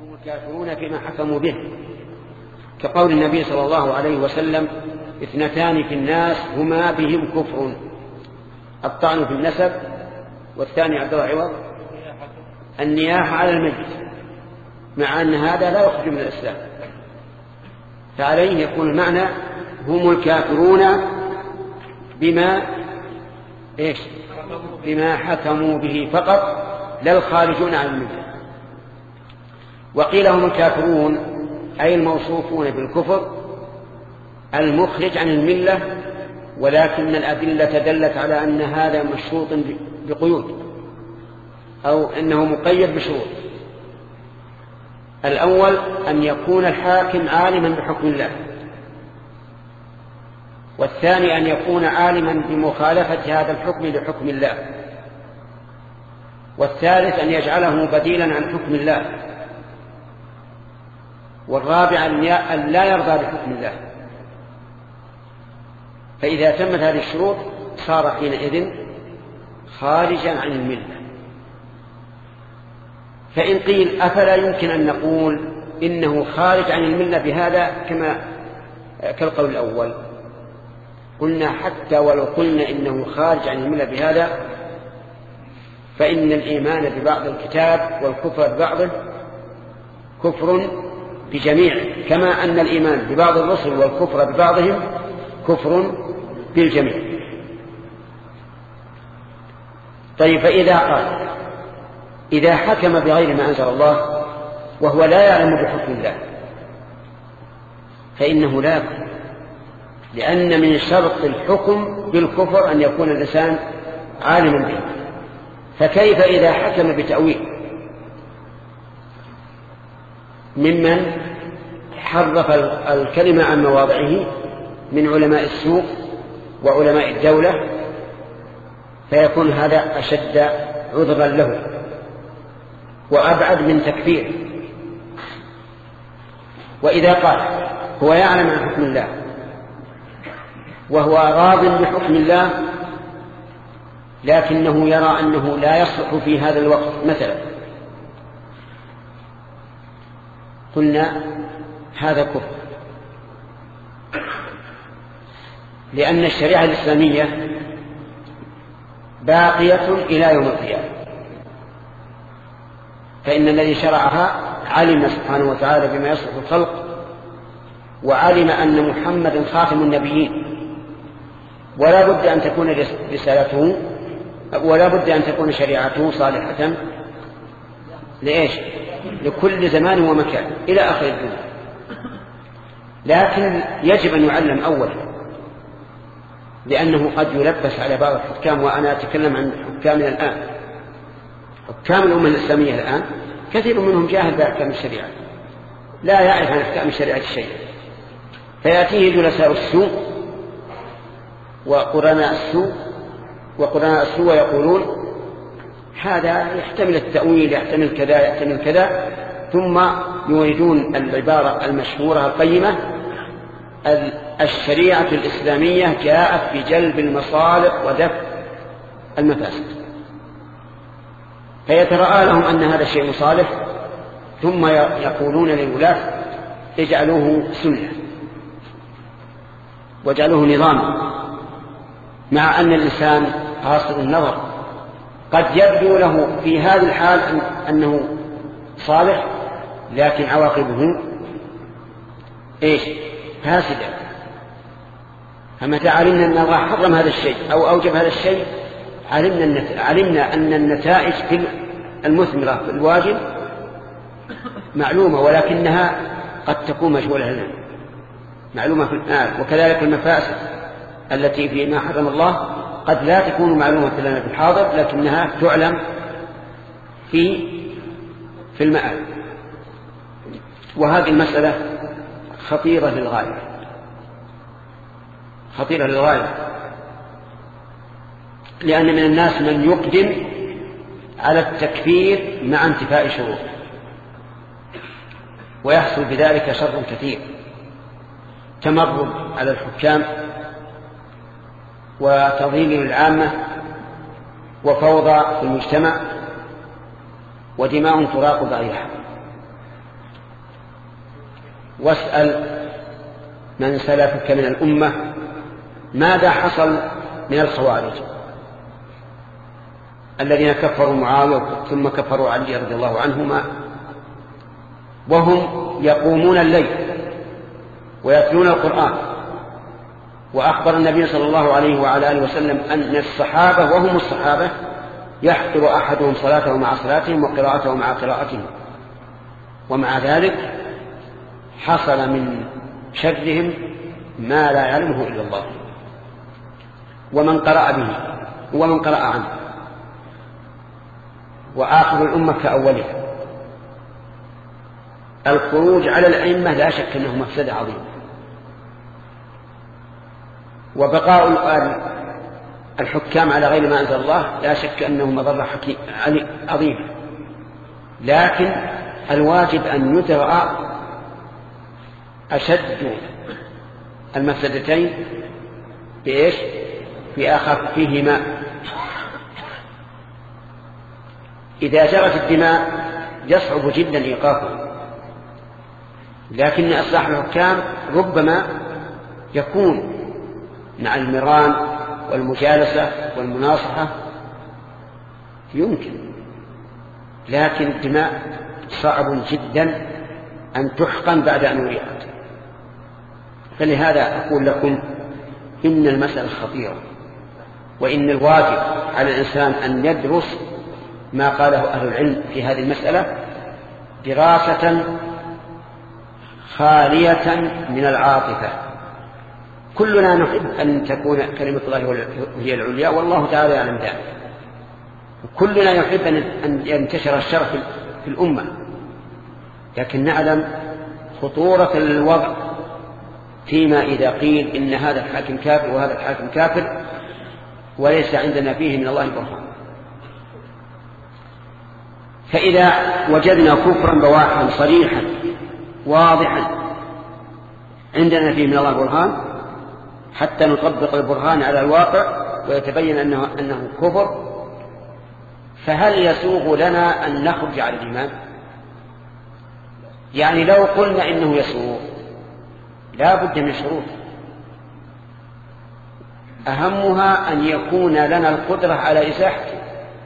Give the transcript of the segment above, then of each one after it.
الكافرون فيما حكموا به، كقول النبي صلى الله عليه وسلم: اثنتان في الناس هما بهم كفر، الطعن في النسب، والثاني عبد الله عوض النياحة على الميت، مع أن هذا لا يخرج من الإسلام. فعليه يكون المعنى هم الكافرون بما حكموا به فقط، لا الخارجون عن الملة. وقيل هم الكافرون أي الموصوفون بالكفر المخرج عن الملة، ولكن الأدلة دلت على أن هذا مشروط بقيود، أو أنه مقيد بشروط. الأول أن يكون الحاكم عالما بحكم الله، والثاني أن يكون عالما بمخالفة هذا الحكم لحكم الله، والثالث أن يجعله بديلا عن حكم الله، والرابع أن لا يرضى بحكم الله. فإذا تمت هذه الشروط صار حينئذ خارجا عن الملة. فإن قيل أفلا يمكن أن نقول إنه خارج عن الملة بهذا كالقول الأول؟ قلنا حتى ولو قلنا إنه خارج عن الملة بهذا، فإن الإيمان ببعض الكتاب والكفر ببعضه كفر بجميع، كما أن الإيمان ببعض الرسل والكفر ببعضهم كفر بالجميع. طيب، فإذا قال إذا حكم بغير ما أنزل الله وهو لا يعلم بحكم الله فإنه لا يكفر، لأن من شرط الحكم بالكفر أن يكون الإنسان عالما به. فكيف إذا حكم بتأويل ممن حرف الكلمة عن مواضعه من علماء السوق وعلماء الدولة، فيكون هذا أشد عذرا له وأبعد من تكفير. وإذا قال هو يعلم عن حكم الله وهو راض بحكم الله، لكنه يرى أنه لا يصلح في هذا الوقت مثلا، قلنا هذا كفر، لأن الشريعة الإسلامية باقية إلى يوم القيامة، فإن الذي شرعها علم سبحانه وتعالى بما يصلح الخلق، وعلم أن محمدا خاتم النبيين، ولا بد أن تكون رسالته ولا بد أن تكون شريعته صالحة لإيش؟ لكل زمان ومكان إلى آخر الدنيا. لكن يجب أن يعلم أولا، لأنه قد يلبس على بعض الحكام، وأنا أتكلم عن حكامنا الآن، حكام الأمة الإسلامية الآن كثير منهم جاهل بأحكام الشريعة، لا يعرف عن أحكام الشريعة شيئا، فيأتيه جلساء السوء وقرناء السوء ويقولون هذا يحتمل التأويل، يحتمل كذا، يحتمل كذا، ثم يريدون العبارة المشهورة القيمة: الشريعة الإسلامية جاءت بجلب المصالح ودفع المفاسد. فيترأى لهم أن هذا الشيء صالح، ثم يقولون للولاة اجعلوه سنة واجعلوه نظاما، مع أن الإنسان قاصر النظر قد يبدو له في هذه الحال أنه صالح، لكن عواقبه فاسدة. فمتى علمنا أن الله حرم هذا الشيء أو أوجب هذا الشيء علمنا أن النتائج في المثمرة في الواجب معلومة، ولكنها قد تكون مجهولة لنا، معلومة في المآل. وكذلك المفاسد التي فيما حرم الله قد لا تكون معلومة لنا في الحاضر، لكنها تعلم في المآل. وهذه المسألة خطيرة للغاية، لأن من الناس من يقدم على التكفير مع انتفاء شروط، ويحصل بذلك شر كثير: تمرد على الحكام، وتضليل العامة، وفوضى في المجتمع، ودماء تراق ضعيفة. واسأل من سلفك من الأمة ماذا حصل من الخوارج الذين كفروا معاوية ثم كفروا علي رضي الله عنهما وهم يقومون الليل ويتلون القرآن. وأخبر النبي صلى الله عليه وعلى آله وسلم أن الصحابة وهم الصحابة يحضر أحدهم صلاته مع صلاتهم وقراءته مع قراءتهم، ومع ذلك حصل من شرهم ما لا يعلمه إلا الله ومن قرأ به ومن قرأ عنه. وآخر الأمة كأولها. الخروج على الأئمة لا شك أنه مفسدة عظيمة، وبقاء الحكام على غير ما أنزل الله لا شك أنه مضرة عظيمة، لكن الواجب أن يدرأ أشد المفسدتين بإيش؟ بأخفهما. إذا جرت الدماء يصعب جدا إيقافها، لكن إصلاح الحكام ربما يكون مع المران والمجالسة والمناصحة يمكن، لكن الدماء صعب جدا أن تحقن بعد أن أريقت. فلهذا أقول لكم إن المسألة خطيرة، وإن الواجب على الإنسان أن يدرس ما قاله أهل العلم في هذه المسألة دراسة خالية من العاطفة. كلنا نحب أن تكون كلمة الله هي العليا، والله تعالى يعلم ذلك. كلنا يحب أن ينتشر الشر في الأمة، لكن نعلم خطورة الوضع فيما إذا قيل إن هذا الحاكم كافر وهذا الحاكم كافر وليس عندنا فيه من الله برهان. فإذا وجدنا كفرا بواحا صريحا واضحا عندنا فيه من الله برهان حتى نطبق البرهان على الواقع ويتبين أنه كفر، فهل يسوغ لنا أن نخرج على الإيمان؟ يعني لو قلنا إنه يسوغ لا بد من شروط، أهمها أن يكون لنا القدرة على إزاحته.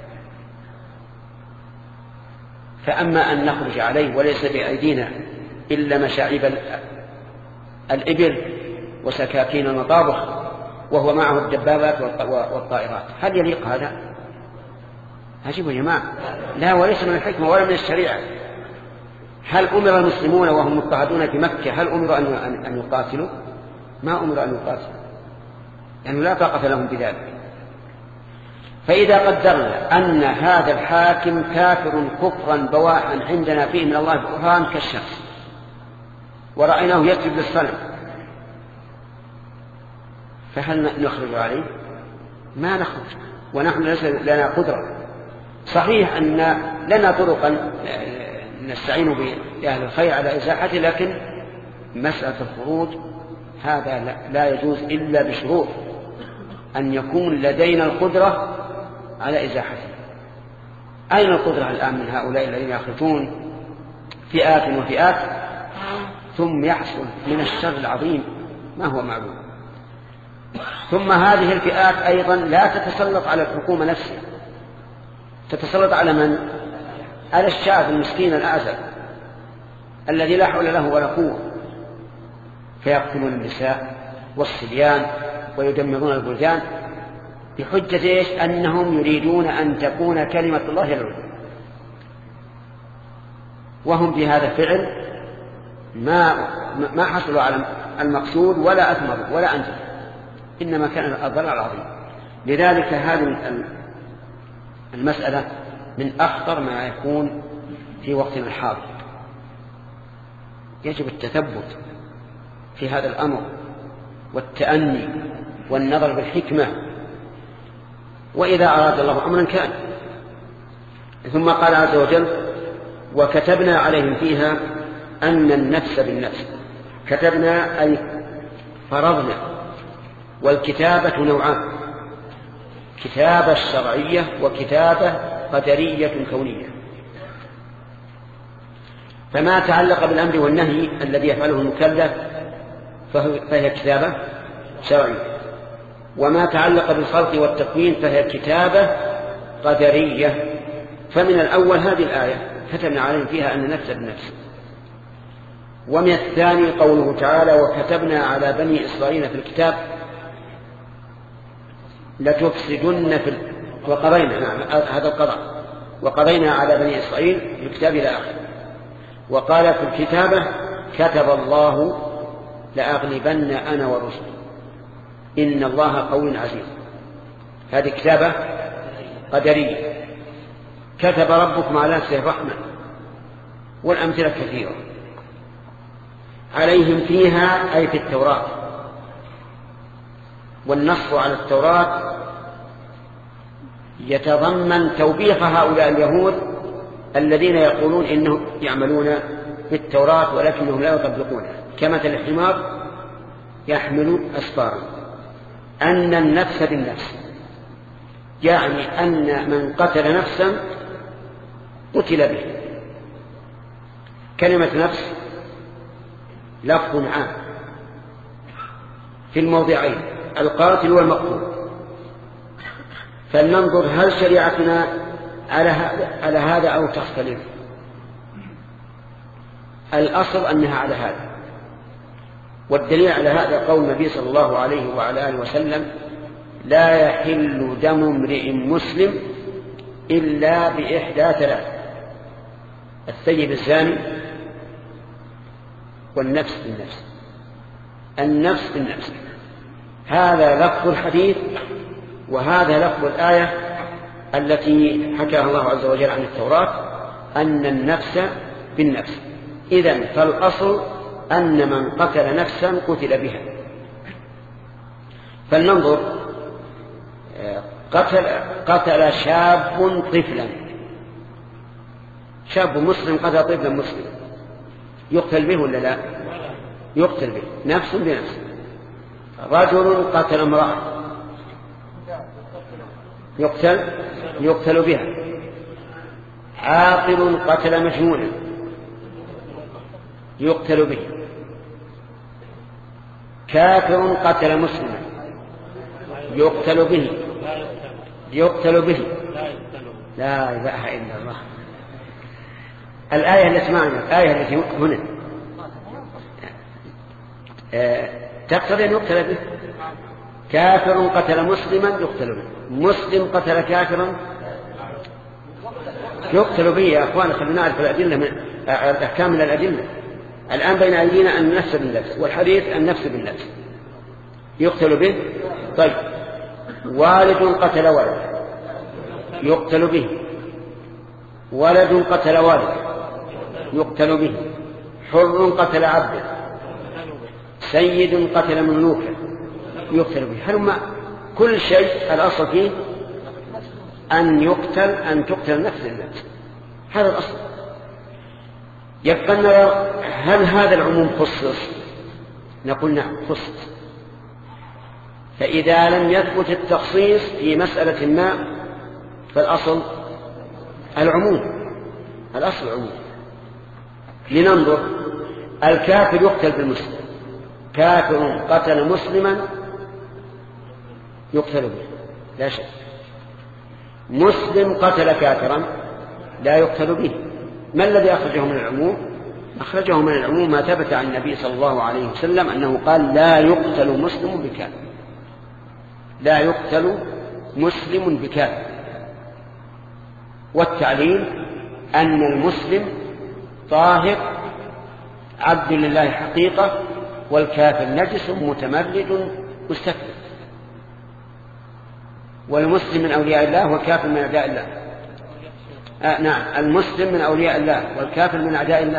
فأما أن نخرج عليه وليس بأيدينا إلا مشاعب الإبل وسكاكين المطابخ وهو معه الدبابات والطائرات، هل يليق هذا؟ عجيب يا جماعة، لا، وليس من الحكمة ولا من الشريعة. هل أمر المسلمون وهم مضطهدون في مكة هل أمر أن يقاتلوا؟ ما أمر أن يقاتلوا، لأنه لا طاقة لهم بذلك. فإذا قدرنا أن هذا الحاكم كافر كفرا بواحا عندنا فيه من الله برهان كالشمس ورأيناه يسجد للصنم، فهل نخرج عليه؟ ما نخرج، ونحن ليس لنا قدرة. صحيح أن لنا طرقا نستعين بأهل الخير على إزاحته، لكن مسألة الخروج هذا لا يجوز إلا بشروط، أن يكون لدينا القدرة على إزاحته. أين القدرة الآن من هؤلاء الذين يخرجون فئات وفئات ثم يحصل من الشر العظيم ما هو معلوم؟ ثم هذه الفئات أيضا لا تتسلط على الحكومة نفسها، تتسلط على من؟ على الشعب المسكين الأعزل الذي لا حول له ولا قوة، فيقتلون النساء والصبيان ويدمرون البلدان بحجة إيش؟ أنهم يريدون أن تكون كلمة الله هي العليا، وهم بهذا الفعل ما حصلوا على المقصود ولا أثمروا ولا أنجزوا، إنما كان الضرر العظيم. لذلك هذه المسألة من أخطر ما يكون في وقتنا الحاضر. يجب التثبت في هذا الأمر والتأني والنظر بالحكمة، وإذا أراد الله أمرا كان. ثم قال عز وجل: وكتبنا عليهم فيها أن النفس بالنفس. كتبنا أي فرضنا، والكتابة نوعان: كتابة شرعية وكتابة قدرية كونية. فما تعلق بالأمر والنهي الذي يفعله المكلف فهي كتابة شرعية، وما تعلق بالخلق والتكوين فهي كتابة قدرية. فمن الأول هذه الآية كتبنا عليهم فيها أن نفس بالنفس. ومن الثاني قوله تعالى وكتبنا على بني إسرائيل في الكتاب لتفسدن وقضينا، نعم هذا القضاء، وقضينا على بني إسرائيل في الكتاب إلى آخره. وقال في الكتابة كتب الله لأغلبن أنا ورسلي إن الله قوي عزيز. هذه كتابة قدرية. كتب ربكم على نفسه الرحمة، والأمثلة كثيرة عليهم فيها أي في التوراة. والنص على التوراة يتضمن توبيخ هؤلاء اليهود الذين يقولون إنهم يعملون بالتوراة ولكنهم لا يطبقونها كمثل الحمار يحمل أسفارا. أن النفس بالنفس، يعني أن من قتل نفسا قتل به. كلمة نفس لفظ عام في الموضعين، القاتل والمقتول. فلننظر هل شريعتنا على هذا أو تختلف. الأصل أنها على هذا، والدليل على هذا قول النبي صلى الله عليه وعلى آله وسلم لا يحل دم امرئ مسلم إلا بإحدى ثلاث: الثيب الزاني، والنفس بالنفس. النفس بالنفس هذا لفظ الحديث، وهذا لفظ الآية التي حكاها الله عز وجل عن التوراة أن النفس بالنفس. إذن فالأصل أن من قتل نفسا قتل بها. فلننظر، قتل شاب طفلا، شاب مسلم قتل طفلا مسلم، يقتل به ولا لا؟ يقتل به، نفس بنفس. رجل قتل امرأة يقتل بها. عاقل قتل مجنونا يقتل به. كافر قتل مسلما يقتل به. لا إله إلا الله. الآية التي معنا، الآية التي هنا تقتضي أن يقتل به. كافر قتل مسلما يقتل به، مسلم قتل كافرا يقتل به. يا أخوان خلينا نعرف الأدلة من الأحكام من الأدلة. الآن بين أيدينا النفس بالنفس، والحديث النفس بالنفس يقتل به. طيب، والد قتل ولد يقتل به، ولد قتل والد يقتل به، حر قتل عبدا، سيد قتل مملوكا يقتل به. هل كل شيء الأصل فيه أن تقتل نفس النفس، هذا الأصل. يبقى نرى هل هذا العموم خصص؟ نقول نعم خصص. فإذا لم يثبت التخصيص في مسألة ما فالأصل العموم، الأصل العموم. لننظر، الكافر يقتل بالمسلم، كافر قتل مسلما يقتل به لا شك. مسلم قتل كافرا لا يقتل به. ما الذي أخرجه من العموم؟ أخرجه من العموم ما ثبت عن النبي صلى الله عليه وسلم أنه قال لا يقتل مسلم بكافر، لا يقتل مسلم بكافر. والتعليل أن المسلم طاهر عبد لله حقيقة، والكافر نجس متمرد مستكبر. والمسلم من أولياء الله والكافر من أعداء الله. نعم، المسلم من أولياء الله والكافر من أعداء الله.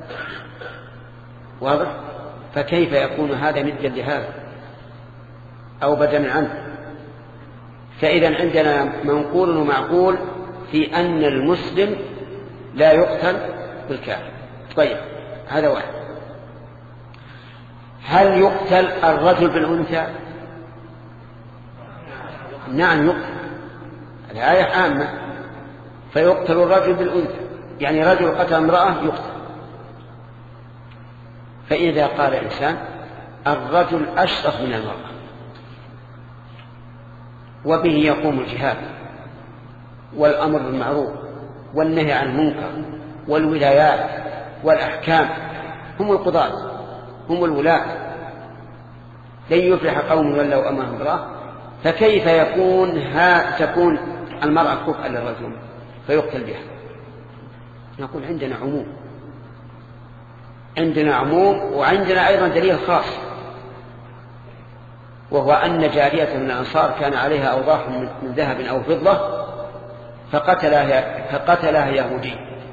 واضح؟ فكيف يكون هذا ندا لهذا أو بدلا عنه؟ فإذا عندنا منقول ومعقول في أن المسلم لا يقتل بالكافر. طيب، هذا واحد. هل يقتل الرجل بالأنثى؟ نعم يقتل، الآية عامة. فيقتل الرجل بالأنثى، يعني رجل قتل امرأة يقتل، فإذا قال إنسان الرجل أشرف من المرأة وبه يقوم الجهاد والأمر بالمعروف والنهي عن المنكر والولايات والأحكام، هم القضاة هم الولاة، لن يفلح قوم ولوا أمرهم امرأة، فكيف تكون المرأة كفءا للرجل فيقتل بها؟ نقول عندنا عموم وعندنا أيضا دليل خاص، وهو أن جارية من الأنصار كان عليها أوضاح من ذهب أو فضة فقتلها يهودي،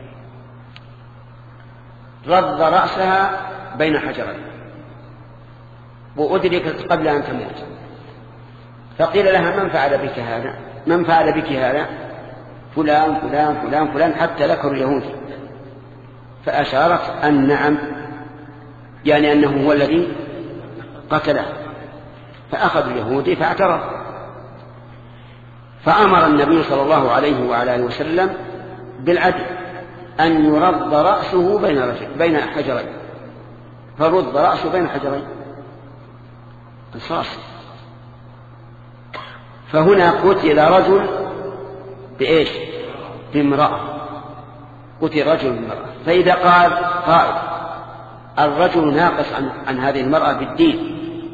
رض رأسها بين حجرين وأدركت قبل أن تموت، فقيل لها من فعل بك هذا؟ فلان فلان فلان فلان، حتى ذكروا اليهودي، فأشارت أن نعم، يعني أنه هو الذي قتله، فأخذ اليهودي فاعترف، فأمر النبي صلى الله عليه وعلى آله وسلم بالعدل أن يرد رأسه بين حجرين، فرد رأسه بين حجرين قصاص. فهنا قتل رجل بإيش؟ بامرأة، قتل رجل بامرأة. فإذا قال قائل الرجل ناقص عن هذه المرأة بالدين،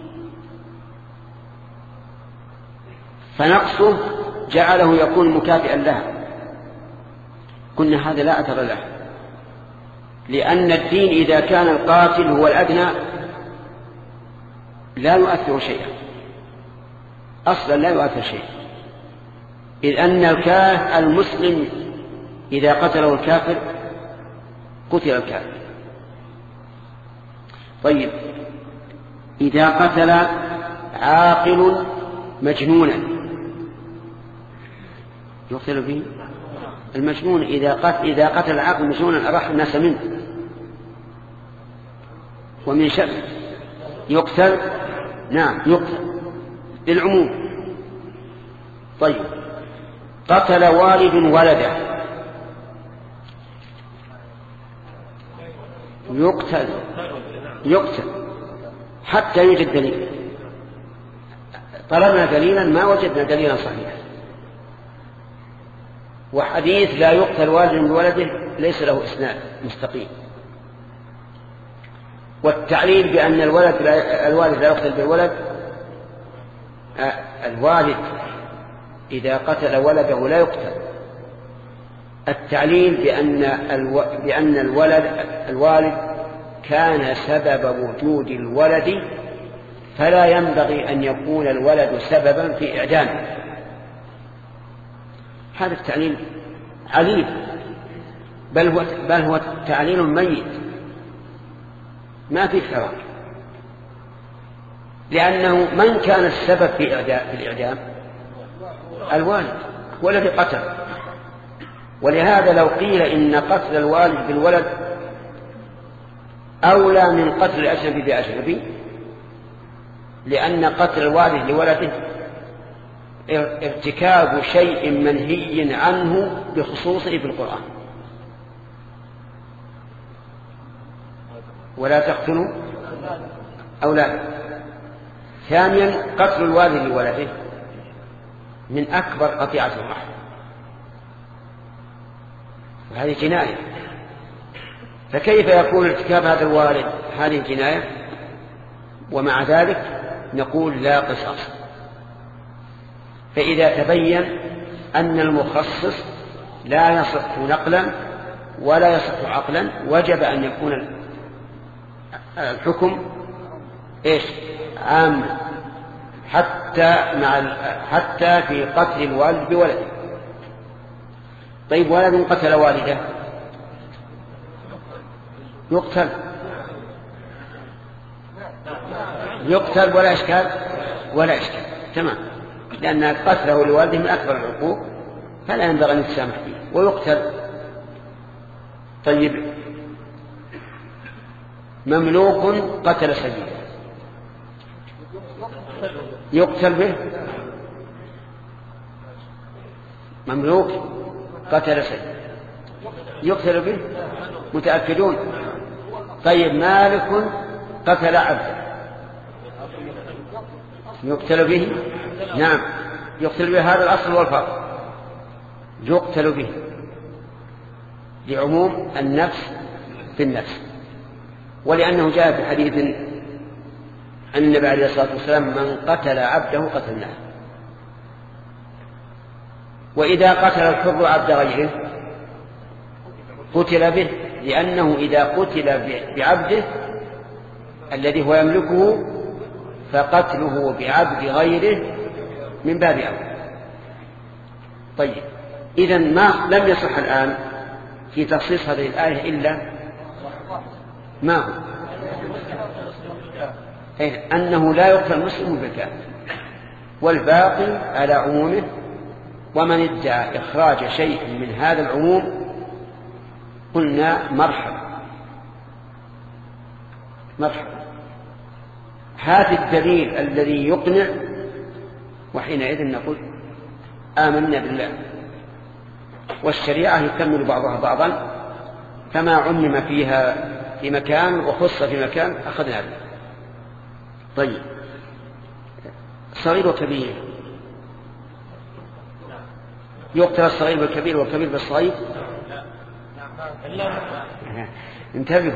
فنقصه جعله يكون مكافئا لها، قلنا هذا لا أثر له، لأن الدين إذا كان القاتل هو الأدنى لا يؤثر شيئا، أصلا لا يؤثر شيئا، إذ أن المسلم إذا قتله الكافر قتل الكافر. طيب إذا قتل عاقل مجنونا يقتل به؟ المجنون إذا قتل العاقل مجنونا أراح الناس منه، ومن شر يقتل، نعم يقتل للعموم. طيب قتل والد ولده يقتل حتى يوجد دليل، طلبنا دليلا ما وجدنا دليلا صحيحا، وحديث لا يقتل والد بولده ليس له إسناد مستقيم. والتعليل بأن الوالد لا يقتل بالولد، الوالد إذا قتل ولده لا يقتل، التعليل بأن الوالد كان سبب وجود الولد، فلا ينبغي أن يكون الولد سببا في إعدامه. هذا التعليل عليل، بل هو تعليل ميت ما في حرام، لأنه من كان السبب في الإعدام؟ الوالد هو الذي قتل. ولهذا لو قيل إن قتل الوالد بالولد أولى من قتل الأجنبي بأجنبي، لأن قتل الوالد لولده ارتكاب شيء منهي عنه بخصوصه في القرآن، ولا تقتلوا أولادكم. ثانيا قتل الوالد لولده من أكبر قطيعة الرحم، وهذه جناية، فكيف يكون ارتكاب هذا الوالد هذه الجناية ومع ذلك نقول لا قصاص؟ فإذا تبين أن المخصص لا يصح نقلا ولا يصح عقلا وجب أن يكون الحكم إيش؟ عاما، حتى في قتل الوالد بولده. طيب ولد قتل والده يقتل ولا إشكال تمام، لأن قتله لوالده من أكبر العقوق فلا ينبغي أن يتسامح فيه ويقتل. طيب مملوك قتل سيده يقتل به؟ مملوك قتل سيده يقتل به؟ متأكدون؟ طيب مالك قتل عبدا يقتل به. نعم، يقتل به، هذا الأصل والفرق، يقتل به لعموم النفس بالنفس، ولأنه جاء في حديث عن النبي عليه الصلاة والسلام: من قتل عبده قتلناه. وإذا قتل الحر عبد غيره قتل به، لأنه إذا قتل بعبده الذي هو يملكه فقتله بعبد غيره من باب أولى. طيب، إذن ما لم يصح الآن في تخصيص هذه الآية إلا ما هو أنه لا يقتل مسلم بالكافر، والباقي على عمومه. ومن ادعى إخراج شيء من هذا العموم قلنا مرحبا مرحبا، هذا الدليل الذي يقنع، وحينئذ نقول آمنا بالله. والشريعة يكمل بعضها بعضا، فما عمم فيها في مكان وخص في مكان أخذنا به. طيب، صغير وكبير، يقتل الصغير بالكبير والكبير بالصغير؟ انتبهوا،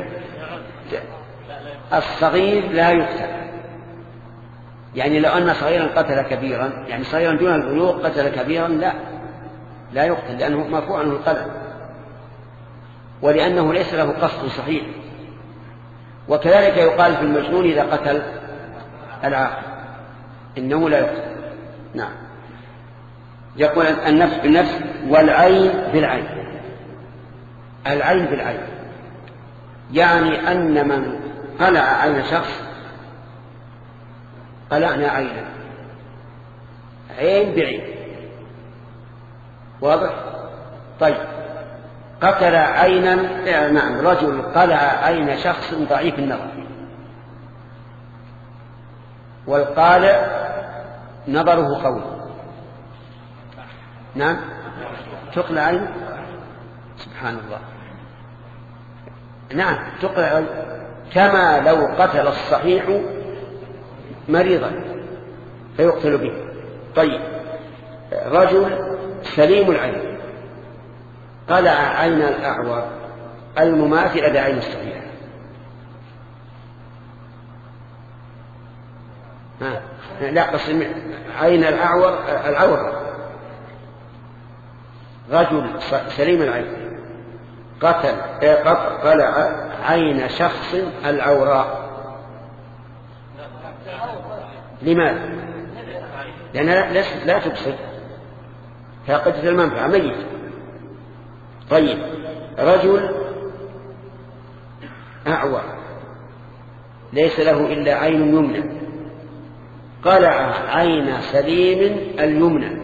الصغير لا يقتل، يعني لو أن صغيرا قتل كبيرا، يعني صغيرا دون البلوغ قتل كبيرا، لا يقتل، لأنه مرفوع عنه القلم، ولأنه ليس له قصد صحيح. وكذلك يقال في المجنون إذا قتل العاقل إنه لا يقتل. نعم. يقول النفس بالنفس والعين بالعين. العين بالعين يعني أن من قلع عين شخص قلعنا عينا، عين بعين، واضح؟ طيب، قتل عينا، نعم، رجل قلع عين شخص ضعيف النظر، والقالع نظره قوي، نعم، تقلع عين، سبحان الله، نعم تقلع عين، كما لو قتل الصحيح مريضا فيقتل به. طيب، رجل سليم العين قلع عين الأعور المماثلة لعين الصحيح، لا قصد عين العورة، رجل سليم العين قلع عين شخص العوراء. لماذا؟ لأنها لا تبصر، فقدت المنفعة، ميت. طيب، رجل أعور ليس له إلا عين يمنى قلع عين سليم اليمنى،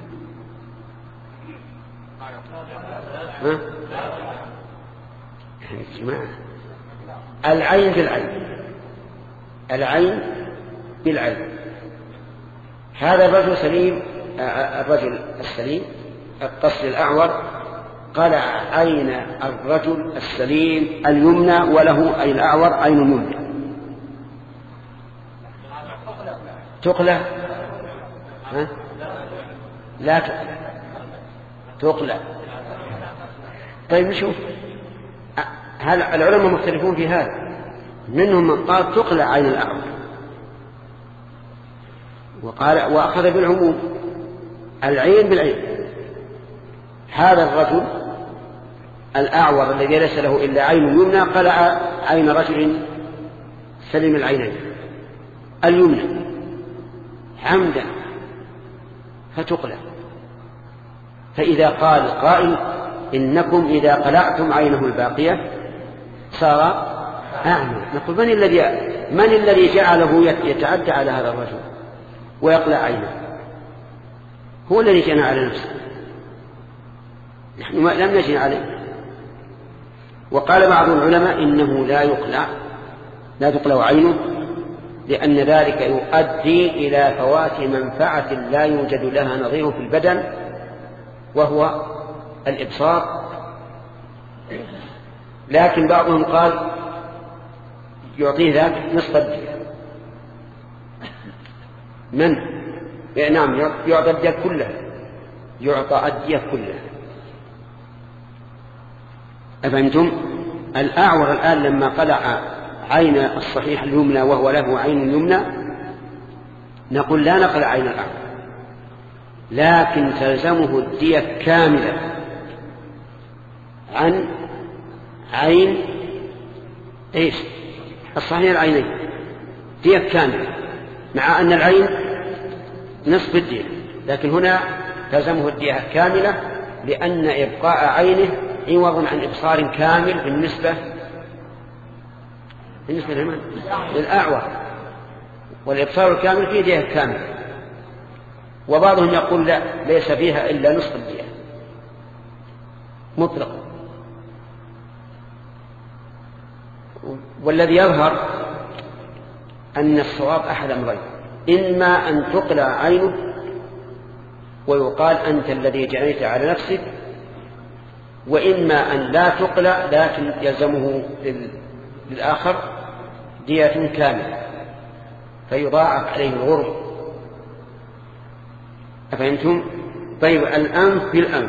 العين بالعين، العين بالعين. هذا الرجل سليم، الرجل السليم القصر الأعور قلع عين الرجل السليم اليمنى، وله أي الأعور عين يمنى، تقلع؟ لا تقلع. طيب نشوف، هل العلماء مختلفون في هذا؟ منهم من قال تقلع عين الأعور وأخذ بالعموم، العين بالعين. هذا الرجل الأعور الذي ليس له إلا عين يمنى قلع عين رجل سليم العينين اليمنى عمدا فتقلع. فإذا قال قائل إنكم إذا قلعتم عينه الباقية صار أعمى، نقول من الذي جعله يتعدى على هذا الرجل ويقلع عينه؟ هو الذي جنى على نفسه، نحن لم نجن عليه. وقال بعض العلماء إنه لا تقلع عينه، لأن ذلك يؤدي إلى فوات منفعة لا يوجد لها نظير في البدن، وهو الإبصار. لكن بعضهم قال يعطيه ذاك نصف الدية. من؟ نعم، يعطى الدية كلها، يعطى الدية كلها. أفهمتم؟ الأعور الآن لما قلع عين الصحيح اليمنى وهو له عين يمنى نقول لا نقلع عين الأعور، لكن تلزمه الدية كاملة عن عين ايش؟ الصحيح العينين، دية كاملة، مع أن العين نصف الدية، لكن هنا تلزمه الدية كاملة لأن إبقاء عينه عوض عن إبصار كامل بالنسبة للأعور، والإبصار الكامل فيه دية كاملة. وبعضهم يقول لا، ليس فيها إلا نصف الدية مطلقا. والذي يظهر أن الصواب أحد أمرين: إما أن تقلع عينه ويقال أنت الذي جنيت على نفسك، وإما أن لا تقلع لكن يلزمه للآخر دية كاملة فيضاعف عليه الغرم. أفهمتم؟ طيب، الأنف بالأنف،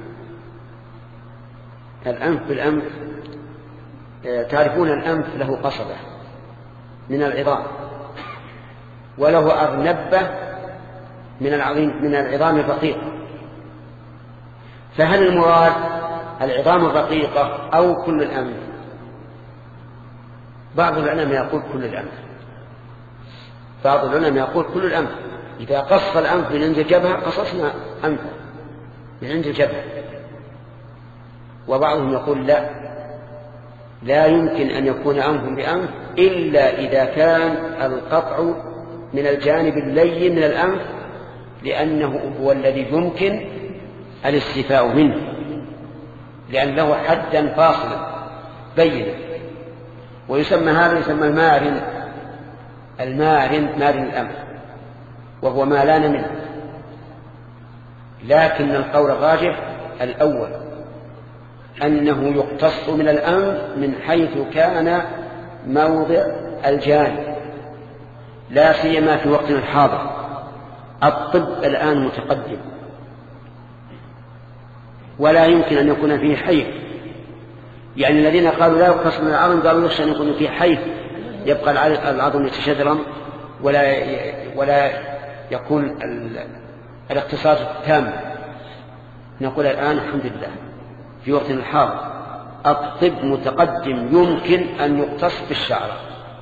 الأنف بالأنف، تعرفون الأنف له قصبة من العظام وله أرنبة من العظام الرقيقة، فهل المراد العظام الرقيقة أو كل الأنف؟ بعض العلماء يقول كل الأنف، بعض العلماء يقول كل الأنف. إذا قص الأنف من عند الجبهة قصصنا أنفه من عند الجبهة. وبعضهم يقول لا يمكن أن يكون أنف بأنف إلا إذا كان القطع من الجانب اللين من الأنف، لأنه هو الذي يمكن الاستيفاء منه، لأن له حدا فاصلا بينا. ويسمى هذا يسمى المارن الأنف، وهو ما لان منه. لكن القول الراجح الأول، أنه يقتص من الأنف من حيث كان موضع الجانب، لا سيما في وقتنا الحاضر. الطب الآن متقدم ولا يمكن أن يكون فيه حيف، يعني الذين قالوا لا يقتص من العظم قالوا يخشى أن يكون فيه حيف يبقى العظم يتشذرا ولا يكون الاقتصاص التام. نقول الآن الحمد لله في وقتنا الحاضر الطب متقدم، يمكن أن يقتص بالشعر،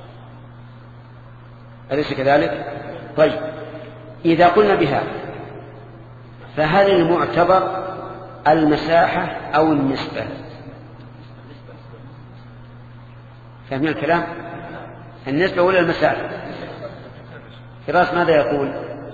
أليس كذلك؟ طيب، إذا قلنا بهذا فهل المعتبر المساحة أو النسبة؟ فهمنا الكلام؟ النسبة ولا المساحة؟ فراس ماذا يقول؟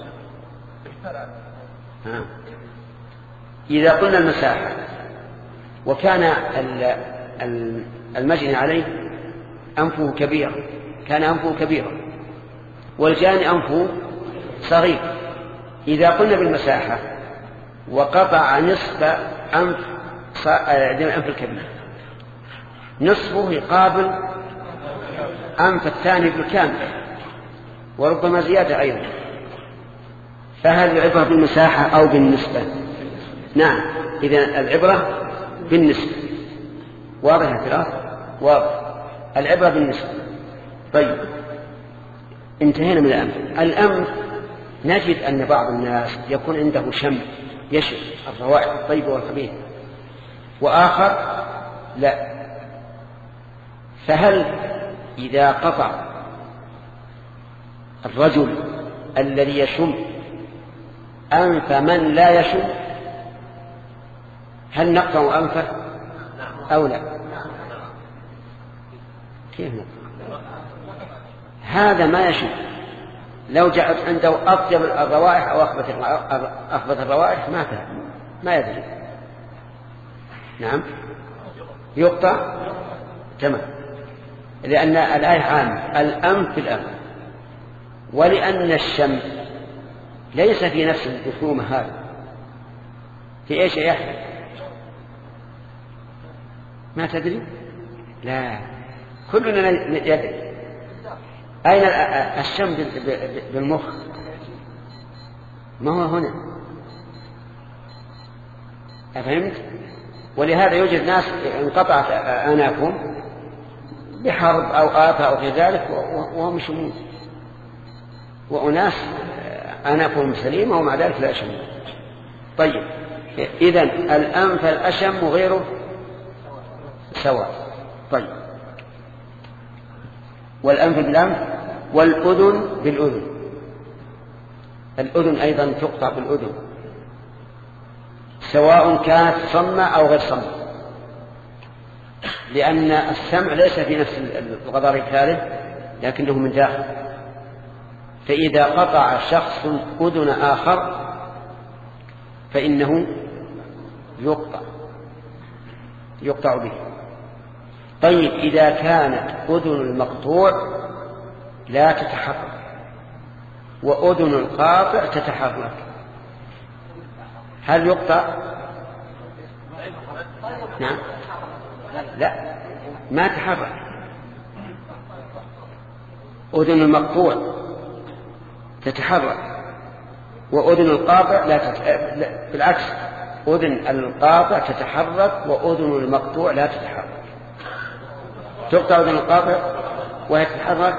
إذا قلنا المساحة وكان المجني عليه أنفه كبير، كان أنفه كبيرا والجاني أنفه صغير، إذا قلنا بالمساحة وقطع نصف أنف الكبير، نصفه يقابل أنف الثاني بالكامل وربما زيادة أيضا، فهل العبرة بالمساحة أو بالنسبة؟ نعم، إذن العبرة بالنسبة. واضح يا فراس؟ واضح، العبرة بالنسبة. طيب، انتهينا من الأنف. نجد أن بعض الناس يكون عنده شم يشم الروائح الطيبة والخبيثة، وآخر لا، فهل إذا قطع الرجل الذي يشم أنف من لا يشم هل نقطع أنفه أو لا؟ كيف نقطع؟ هذا ما يشم، لو جعلت عنده أطيب الروائح أو أخبث الروائح ما يدري. نعم، يقطع تمام، لأن الآية عامة الأنف في الأنف، ولأن الشم ليس في نفس الجسوم هذا، في إيش يا أحمد؟ ما تدري؟ لا، كلنا يدري أين الشم بالمخ؟ ما هو هنا، أفهمت؟ ولهذا يوجد ناس انقطعت آنافهم بحرب أو آفة أو غير ذلك وهم يشمون، وأناس آنافهم سليمة ومع ذلك لا يشمون. طيب، إذن الأنف الأشم وغيره سواء. طيب، والأنف بالأنف والأذن بالأذن. الأذن أيضا تقطع بالأذن سواء كانت صمة أو غير صمة، لأن السمع ليس في نفس الغضار الخارج لكنه من داخل. فإذا قطع شخص أذن آخر فإنه يقطع به. طيب، إذا كانت أذن المقطوع لا تتحرك وأذن القاطع تتحرك، هل يقطع؟ نعم، لا، ما تحرك. أذن المقطوع تتحرك وأذن القاطع بالعكس، أذن القاطع تتحرك وأذن المقطوع لا تتحرك. تقطع أذن القاطع وهي تتحرك.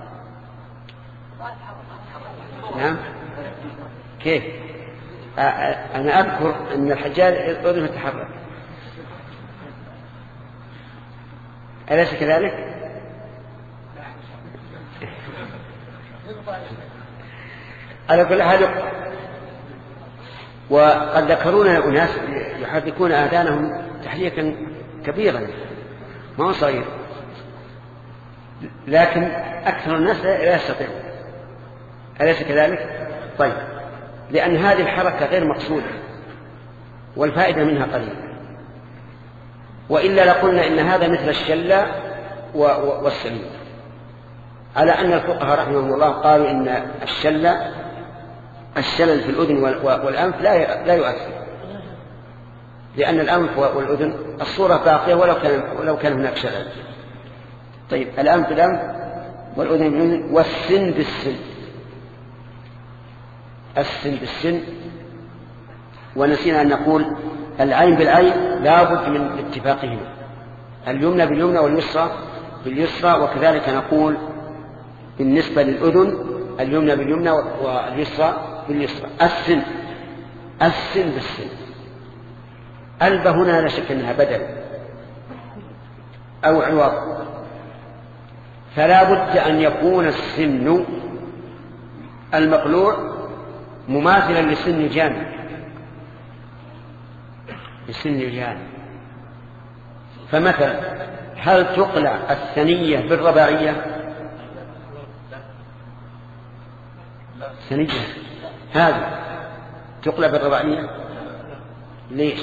نعم، كيف؟ أنا أذكر أن الحجاج أذنه تتحرك، أليس كذلك؟ على كل حال، وقد ذكرون أناس يحركون آذانهم تحريكا كبيرا ما هو صغير، لكن أكثر الناس لا يستطيع، أليس كذلك؟ طيب، لأن هذه الحركة غير مقصودة والفائدة منها قليلة، وإلا لقلنا إن هذا مثل الشلة والسليم، على أن الفقهاء رحمهم الله قالوا إن الشلل في الأذن والأنف لا يؤثر، لأن الأنف والأذن الصورة باقية ولو كان هناك شلل. طيب، الأنف بالأنف والأذن بالأذن والسن بالسن. السن بالسن، ونسينا أن نقول العين بالعين لا بد من اتفاقهما، اليمنى باليمنى واليسرى باليسرى، وكذلك نقول بالنسبة للأذن اليمنى باليمنى واليسرى باليسرى. السن بالسن. البه هنا لا شك أنها بدل أو عوض، فلا بد أن يكون السن المقلوع مماثلا لسن الجانب، فمثلا هل تقلع الثنية بالرباعية؟ ثنية هذا تقلع بالرباعية، ليش؟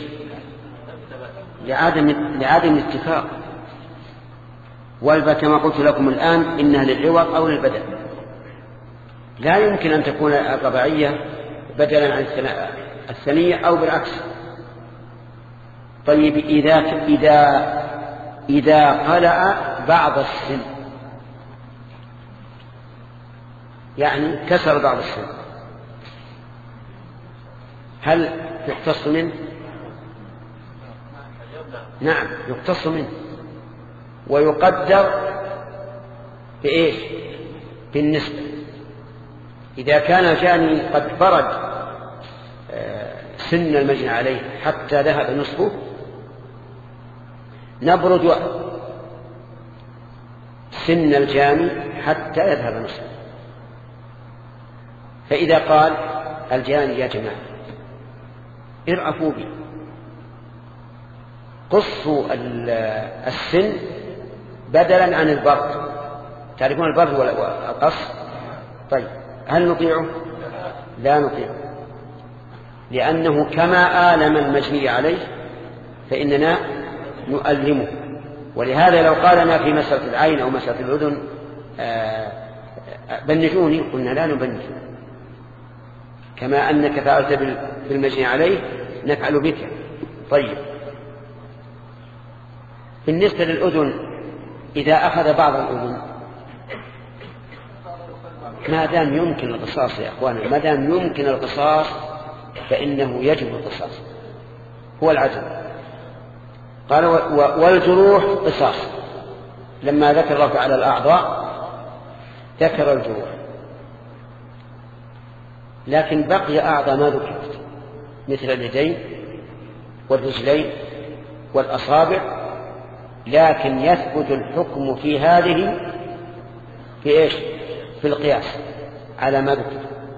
لعدم الاتفاق. والبا كما قلت لكم الآن إنها للعوض أو للبدل، لا يمكن أن تكون الرباعية بدلا عن الثنية أو بالعكس. طيب، إذا قلع بعض السن، يعني كسر بعض السن، هل يقتص منه؟ نعم، يقتص منه ويقدر بإيش؟ بالنسبة. إذا كان الجاني قد برد سن المجني عليه حتى ذهب نصفه، نبرد سن الجاني حتى يذهب نصفه. فإذا قال الجاني يا جماعة ارأفوا بي، قصوا السن بدلا عن البرد، تعرفون البرد والقص. طيب، هل نطيعه؟ لا نطيعه، لأنه كما آلم المجني عليه فإننا نؤلمه. ولهذا لو قالنا في مسألة العين أو مسألة الأذن بنجوني، قلنا لا نبنج، كما أنك فعلت بالمجني عليه نفعل بك. طيب، بالنسبة للأذن إذا أخذ بعض الأذن ما دام يمكن القصاص يا أخوانا، ما دام يمكن القصاص فإنه يجب القصاص، هو العدل. قال والجروح قصاص. لما ذكر الله على الأعضاء ذكر الجروح، لكن بقي أعضاء ما ذكرت مثل اليدين والرجلين والأصابع، لكن يثبت الحكم في هذه في إيش؟ في القياس على ما ذكر.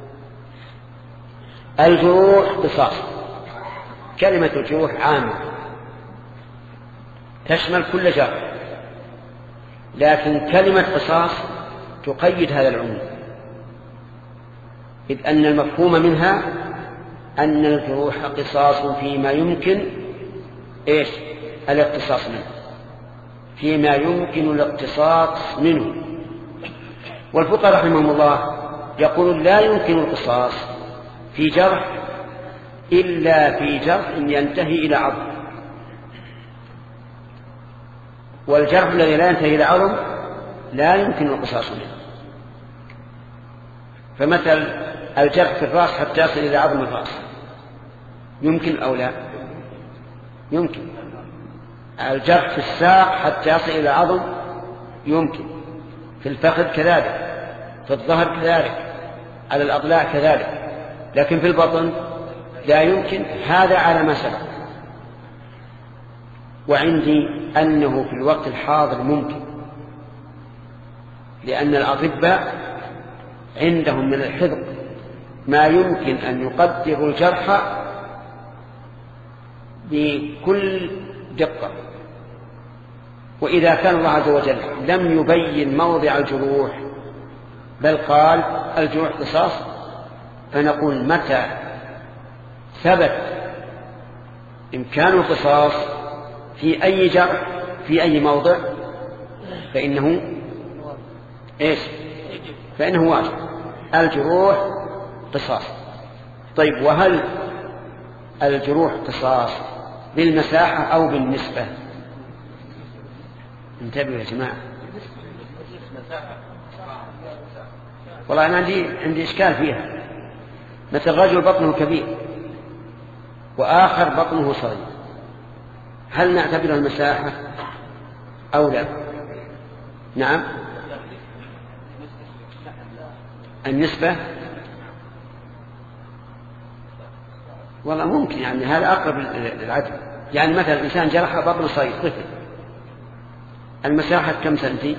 الجروح قصاص. كلمة الجروح عامة تشمل كل جرح، لكن كلمة قصاص تقيد هذا العموم، إذ أن المفهوم منها أن الجروح قصاص فيما يمكن إيش؟ الاقتصاص منه، فيما يمكن الاقتصاص منه. والفقهاء رحمهم الله يقولون لا يمكن القصاص في جرح إلا في جرح ينتهي إلى عظم، والجرح الذي لا ينتهي إلى عظم لا يمكن القصاص منه. فمثل الجرح في الرأس حتى يصل إلى عظم الرأس يمكن أو لا؟ يمكن. الجرح في الساق حتى يصل إلى عظم يمكن، في الفخذ كذلك، في الظهر كذلك، على الأضلاع كذلك، لكن في البطن لا يمكن. هذا على ما سبق. وعندي أنه في الوقت الحاضر ممكن، لأن الأطباء عندهم من الحذق ما يمكن أن يقدروا الجرح بكل دقة. وإذا كان الله عز وجل لم يبين موضع الجروح بل قال الجروح قصاص، فنقول متى ثبت إمكان القصاص في أي جرح في أي موضع فإنه إيش؟ فإنه واجب. الجروح قصاص. طيب، وهل الجروح قصاص بالمساحة أو بالنسبة؟ انتبهوا يا جماعة، والله أنا عندي إشكال فيها. مثل رجل بطنه كبير وآخر بطنه صغير، هل نعتبر المساحة أو لا؟ نعم، النسبة والله ممكن، يعني هذا أقرب للعدل. يعني مثلا الإنسان جرح بطن صغير طفل، المساحة كم سنتي؟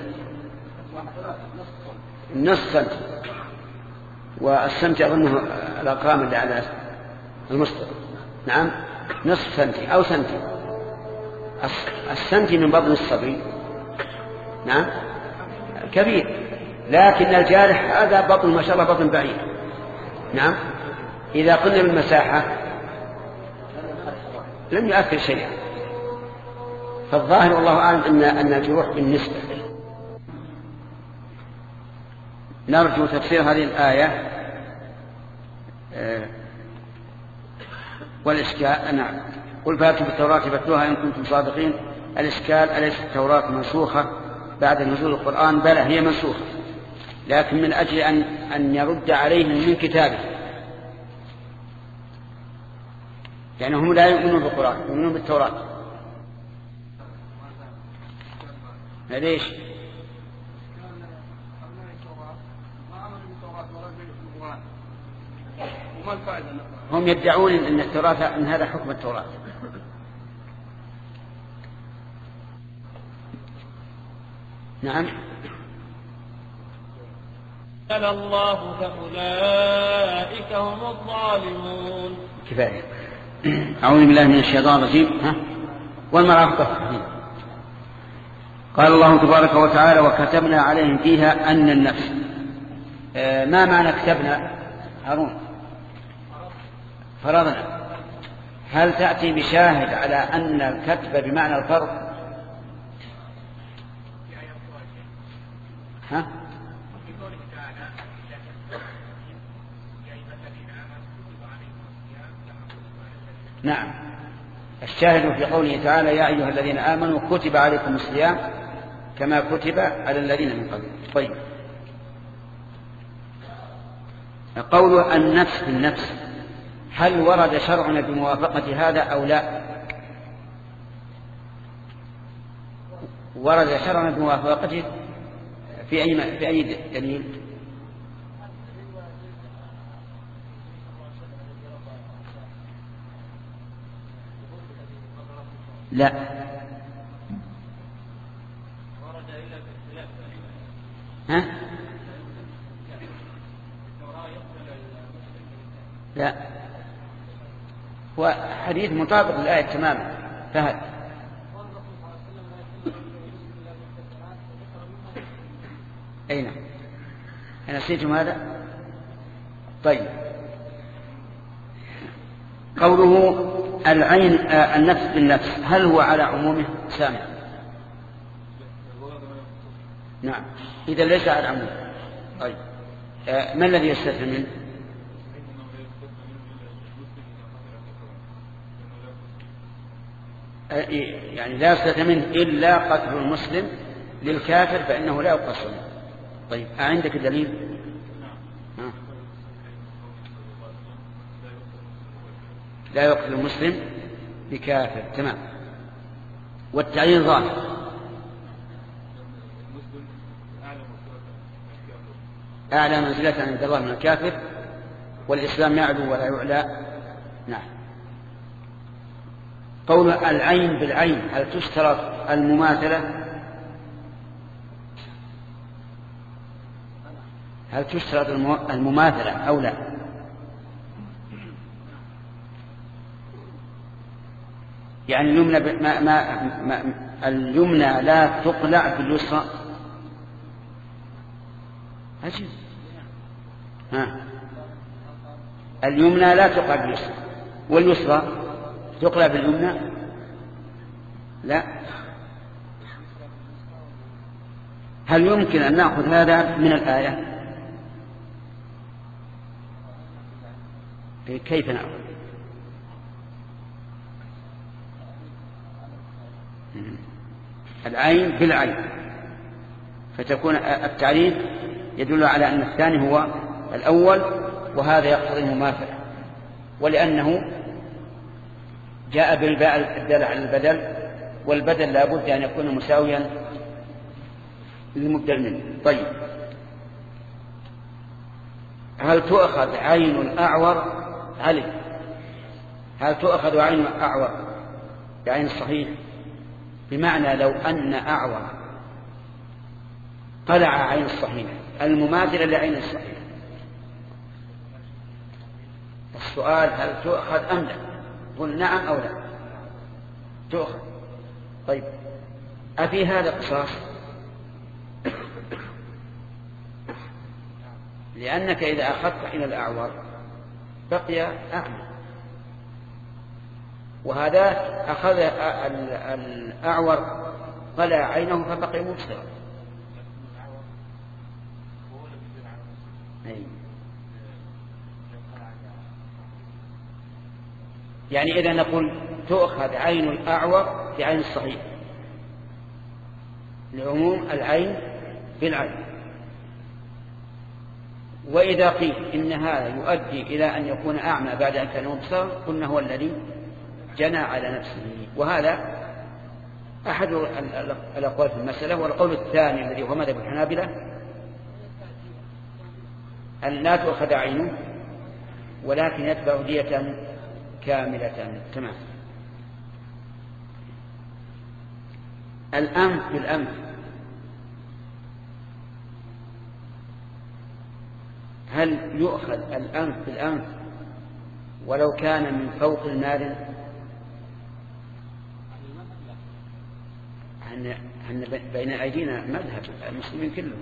نصف سنتي، والسنتي أظنه الأرقام اللي على المسطر. نعم، نصف سنتي أو سنتي. السنتي من بطن الصبي نعم كبير، لكن الجارح هذا بطن ما شاء الله بطن بعيد. نعم، إذا قلنا بالمساحة لم يؤثر شيئا. فالظاهر والله أعلم أن الجروح بالنسبة. نرجو تفسير هذه الآية والإشكال. نعم، قل فاتوا بالتوراة فاتلوها إن كنتم صادقين. الإشكال: أليست التوراة منسوخة بعد نزول القرآن؟ بلى، هي منسوخة، لكن من أجل أن يرد عليهم من كتابه، لأنهم لا يؤمنون بالقرآن، يؤمنون بالتوراة. ليش؟ هم يدعون أن التوراة، أن هذا حكم التوراة. نعم. قال الله فأولئك هم الظالمون. كفاية. أعوذ بالله من الشيطان الرجيم. والمرافقة. قال الله تبارك وتعالى: وكتبنا عليهم فيها أن النفس. ما معنى كتبنا هارون؟ فرضنا. هل تأتي بشاهد على أن الكتب بمعنى الفرض؟ ها؟ نعم، الشاهد في قوله تعالى: يا أيها الذين آمنوا كتب عليكم الصيام كما كتب على الذين من قبلكم. طيب، قول النفس بالنفس هل ورد شرعنا بموافقة هذا أو لا؟ ورد شرعنا بموافقته في أي دليل؟ لا. ها؟ لا، هو حديث مطابق للآية تماما. فهد أين نسيتم هذا؟ طيب، قوله العين النفس بالنفس هل هو على عمومه؟ سامع. نعم، إذا ليس على عمومه. طيب، ما الذي يستثنى منه؟ يعني لا يستثنى منه إلا قتل المسلم للكافر فإنه لا يقص منه. طيب، عندك دليل؟ لا يقتل المسلم بكافر، تمام. والتعيين ظاهر. أعلى منزلة عند الله من الكافر، والإسلام يعلو ولا يعلى. نعم. قول العين بالعين هل تشترط المماثلة؟ هل تشترط المماثلة أو لا؟ يعني اليمنى لا تقلع في اليسرى. عجيب. اليمنى لا تقلع باليسرى واليسرى تقلع باليمنى؟ لا. هل يمكن أن نأخذ هذا من الآية؟ كيف نأخذ؟ العين بالعين، فتكون التعريف يدل على أن الثاني هو الأول، وهذا يقتضي المماثلة، ولأنه جاء بالباء الدالة على البدل، والبدل لا بد أن يكون مساويا للمبدل منه. طيب، هل تؤخذ عين الأعور؟ هل تؤخذ عين الأعور بعين الصحيح؟ بمعنى لو أن أعور قلع عين الصحيح المماثلة لعين الصحيح، السؤال هل تؤخذ أم لا؟ قل نعم أو لا تؤخذ. طيب، أفي هذا قصاص؟ لأنك إذا أخذت عين الأعور بقي أعمى، وهذا أخذ الأعور قلع عينه فبقي مبصرا. يعني إذا نقول تؤخذ عين الأعور بعين الصحيح لعموم العين بالعين. وإذا قيل إن هذا يؤدي إلى أن يكون أعمى بعد أن كان مبصرا قلنا هو الذي جنى على نفسه، وهذا أحد الأقوال في المسألة. والقول الثاني الذي هو مذهب الحنابلة أن لا تؤخذ عينه ولكن يتبع دية كاملة. تمام. الأنف بالأنف هل يؤخذ الأنف بالأنف ولو كان من فوق المارن؟ أن بين أيدينا مذهب المسلمين كلهم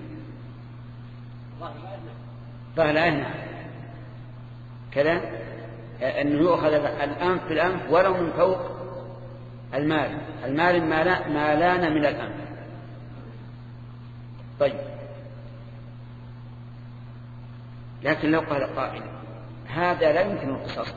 ظاهر الآية كذا، أنه يؤخذ الأنف بالأنف ولو من فوق المارن. المارن ما لان من الأنف. طيب، لكن لو قال قائل هذا لا يمكن القصاص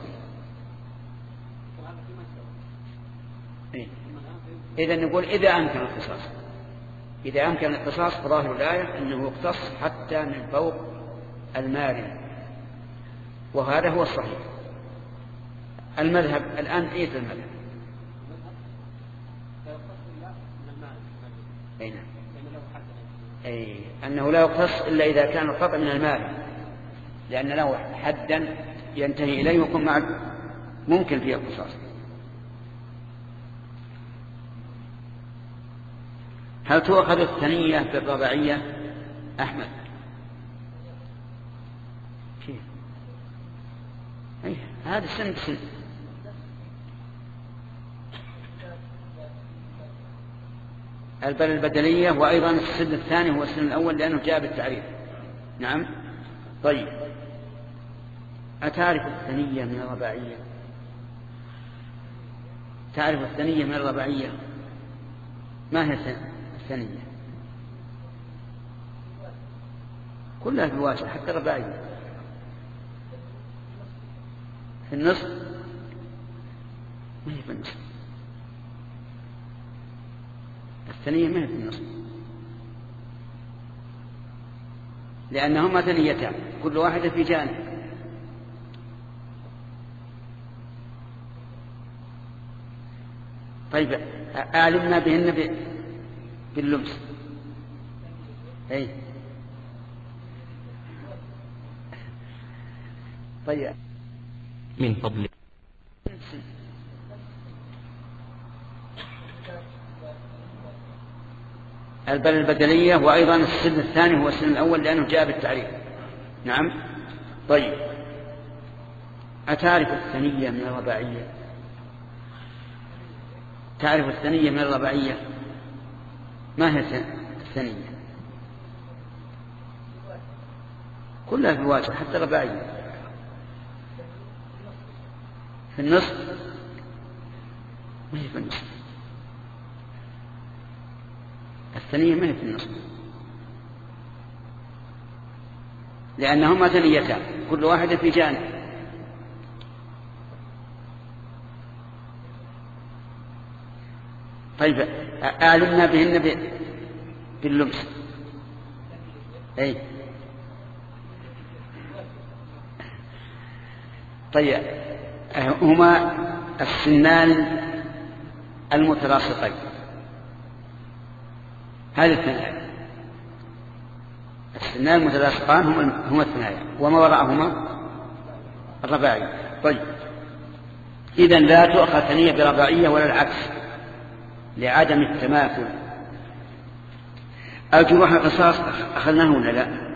به، إذا نقول إذا أمكن القصاص، إذا أمكن القصاص فظاهر الآية أنه يقتص حتى من فوق المارن. وهذا هو الصحيح. المذهب الآن إيه المذهب؟ أي أنه لا يقتص إلا إذا كان القطع من المال، لأن له حدا ينتهي إليه ويكون ممكن فيه القصاص. هل تؤخذ الثنية بالرباعية؟ أحمد كيف؟ هذا سن بسن. البدلية، وأيضا السن الثاني هو السن الأول لأنه جاء بالتعريف. نعم. طيب، أتعرف الثنية من الرباعية؟ تعرف الثنية من الرباعية؟ ما هي الثنية؟ كلها في الواجب حتى الرباعية في النصف. ما هي في النصف، الثنية ما هي في النصف، لأنهما ثنيتان كل واحدة في جانب. طيب، أعلمنا بهن باللمس. أي طيب، من فضلك. البدلية، وأيضا السن الثاني هو السن الأول لأنه جاء بالتعريف. نعم. طيب، أتعرف الثنية من الرباعية؟ تعرف الثنية من الرباعية؟ ما هي الثنية؟ كلها في الواجب حتى الرباعية في النصف. ما هي في النصف، الثنية ما هي في النصف، لأنهما ثنيتان كل واحدة في جانب. طيب، أعلمنا بهن باللمس. أي طيب، هما السنان المتلاصقين، هذه الثنايا. السنان المتلاصقان هما الثنايا، وما وراءهما الرباعي. طيب، إذن لا تؤخذ ثنية برباعية ولا العكس لعدم التماثل. الجروح القصاص أخذناه ولا لا؟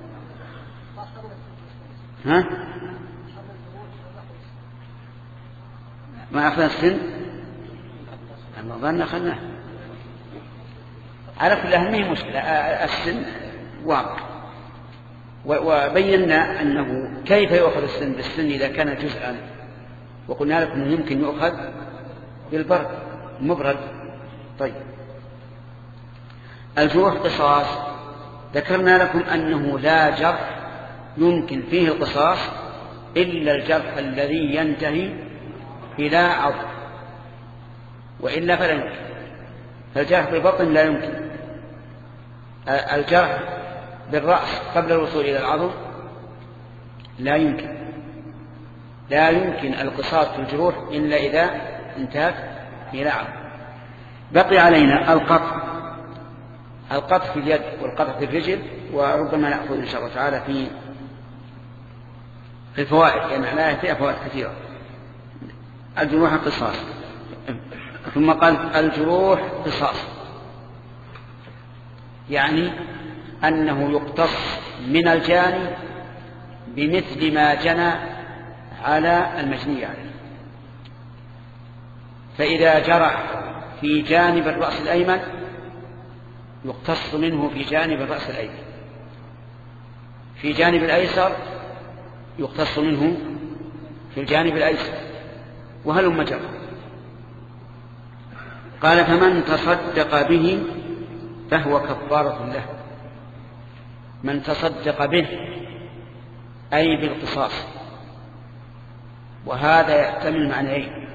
ها؟ ما أخذ السن؟ أما ظن أخذناه. على كل أهمية مشكلة السن واقع، وبينا أنه كيف يؤخذ السن بالسن إذا كان جزءا، وقلنا لكم أنه يمكن يؤخذ بالبرد مبرد. طيب، الجروح قصاص، ذكرنا لكم أنه لا جرح يمكن فيه القصاص إلا الجرح الذي ينتهي إلى عضل، وإلا فلا يمكن. فالجرح بالبطن لا يمكن، الجرح بالرأس قبل الوصول إلى العضل لا يمكن. لا يمكن القصاص في الجروح إلا إذا انتهت إلى عضل. بقي علينا القطع في اليد والقطع في الرجل، وربما نأخذ إن شاء الله تعالى في الفوائد، لأن الآية فيها فوائد كثيرة. الجروح قصاص، ثم قال الجروح قصاص، يعني أنه يقتص من الجاني بمثل ما جنى على المجني عليه. فإذا جرح في جانب الرأس الأيمن يقتص منه في جانب الرأس الأيمن، في جانب الأيسر يقتص منه في الجانب الأيسر، وهلم جرى. قال فمن تصدق به فهو كفارة له. من تصدق به أي بالقصاص، وهذا يحتمل معنيين.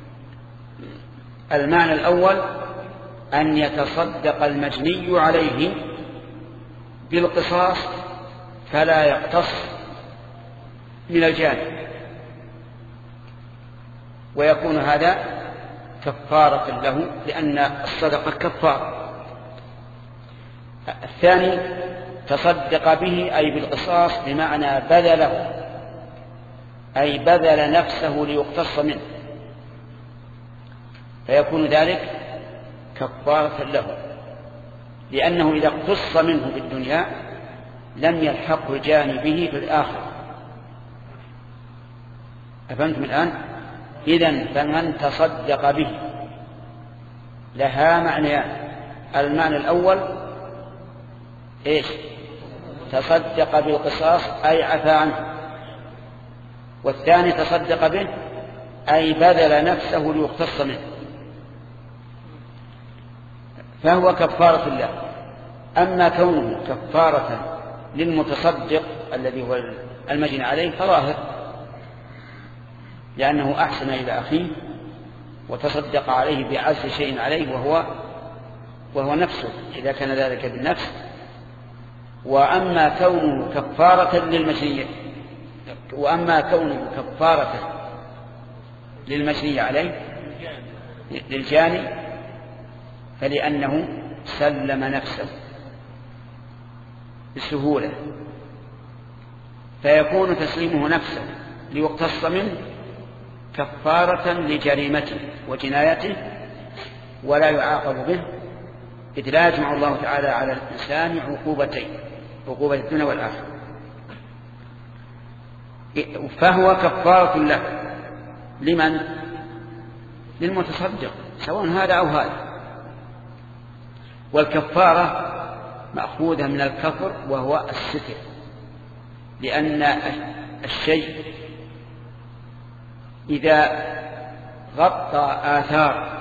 المعنى الأول أن يتصدق المجني عليه بالقصاص فلا يقتص من الجاني، ويكون هذا كفارة له لأن الصدقة كفارة. الثاني تصدق به أي بالقصاص بمعنى بذله، أي بذل نفسه ليقتص منه، فيكون ذلك كفارة له، لأنه إذا اقتص منه في الدنيا لم يلحق الجاني في الآخرة. أفهمتم الآن؟ إذن فمن تصدق به لها معنيان: المعنى الأول إيش؟ تصدق بالقصاص أي عفى عنه، والثاني تصدق به أي بذل نفسه ليقتص منه، فهو كفارة له. أما كونه كفارة للمتصدق الذي هو المجني عليه فظاهر، لأنه أحسن إلى أخيه وتصدق عليه بعز شيء عليه وهو نفسه إذا كان ذلك بالنفس. وأما كونه كفارة للمجني عليه للجاني فلأنه سلم نفسه بسهولة، فيكون تسليمه نفسه ليقتص منه كفارة لجريمته وجنايته، ولا يعاقب به، إذ لا يجمع الله تعالى على الإنسان عقوبتين: عقوبة الدنيا والآخرة. فهو كفارة له لمن؟ للمتصدق، سواء هذا أو هذا. والكفارة مأخوذة من الكفر وهو الستر، لأن الشيء إذا غطى آثار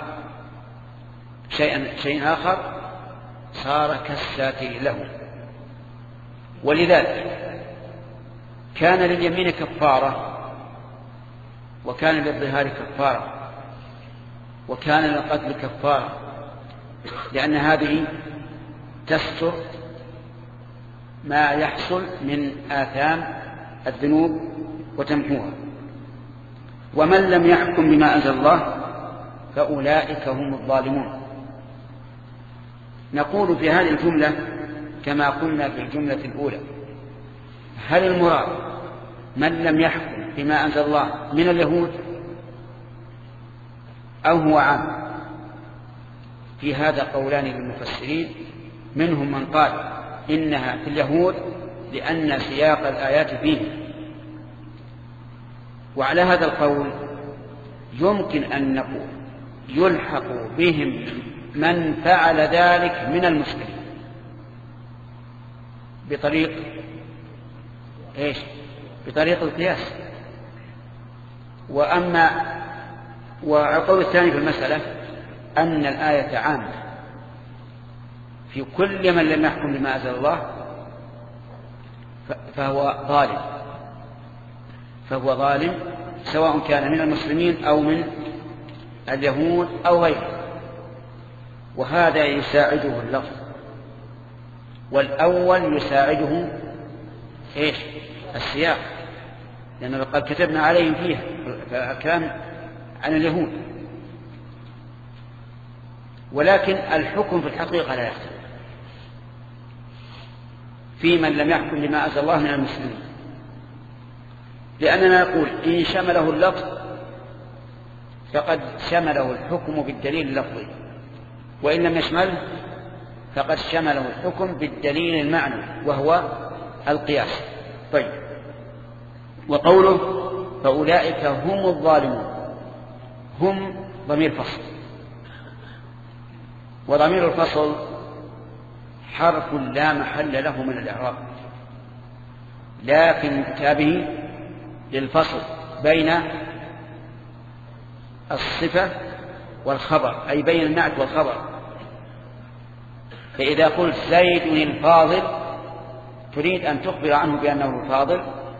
شيء آخر صار كالساتر له. ولذلك كان لليمين كفارة، وكان للظهار كفارة، وكان للقتل كفارة، لأن هذه تستر ما يحصل من آثام الذنوب وتمحوها. ومن لم يحكم بما أنزل الله فأولئك هم الظالمون. نقول في هذه الجملة كما قلنا في الجملة الأولى: هل المراد من لم يحكم بما أنزل الله من اليهود أو هو عام؟ في هذا قولان للمفسرين، منهم من قال إنها في اليهود لأن سياق الآيات فيه، وعلى هذا القول يمكن أن نقول يلحق بهم من فعل ذلك من المسلمين بطريق إيش؟ بطريق القياس. والقول الثاني في المسألة أن الآية عامة في كل من لم يحكم بما أنزل الله فهو ظالم سواء كان من المسلمين أو من اليهود أو غيره. وهذا يساعده اللفظ، والأول يساعده إيش؟ السياق، لأنه قد كتبنا عليهم فيها كلام عن اليهود. ولكن الحكم في الحقيقة لا يختلف في من لم يحكم بما أنزل الله من المسلمين، لأننا نقول إن شمله اللفظ فقد شمله الحكم بالدليل اللفظي، وإن لم يشمله فقد شمله الحكم بالدليل المعنوي وهو القياس. طيب، وقوله فأولئك هم الظالمون، هم ضمير فصل، وضمير الفصل حرف لا محل له من الإعراب، لكن كتابه للفصل بين الصفة والخبر، أي بين النعت والخبر. فإذا قلت زيد الفاضل تريد أن تخبر عنه بأنه الفاضل،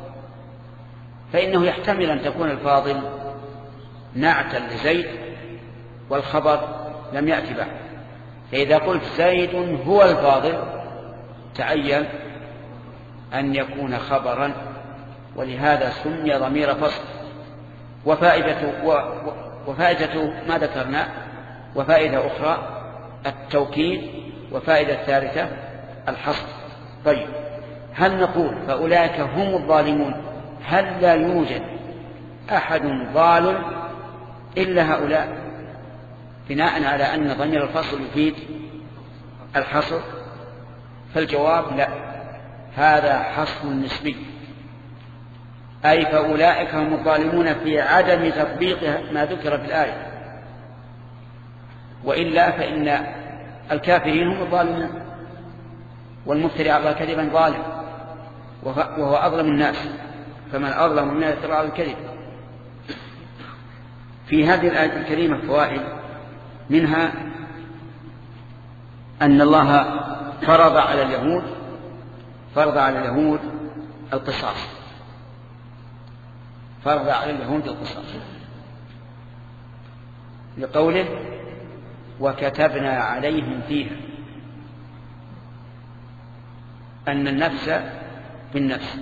فإنه يحتمل أن تكون الفاضل نعتا لزيد والخبر لم يأتي بعد. فإذا قلت زيد هو الفاضل تعين أن يكون خبرا ولهذا سمي ضمير فصل. وفائدته ما ذكرنا، وفائدة أخرى التوكيد، وفائدة ثالثة الحصر. طيب، هل نقول فأولئك هم الظالمون؟ هل لا يوجد أحد ظالم إلا هؤلاء، بناء على أن ضمير الفصل يفيد الحصر؟ فالجواب لا، هذا حصر نسبي، أي فأولئك هم الظالمون في عدم تطبيق ما ذكر في الآية، وإلا فإن الكافرين هم الظالمون، والمفتري على الله كذبا ظالم، وهو أظلم الناس، فمن أظلم من يفترى على الكذب. في هذه الآية الكريمة فوائد، منها أن الله فرض على اليهود القصاص، فرض على اليهود القصاص لقوله وكتبنا عليهم فيها أن النفس بالنفس.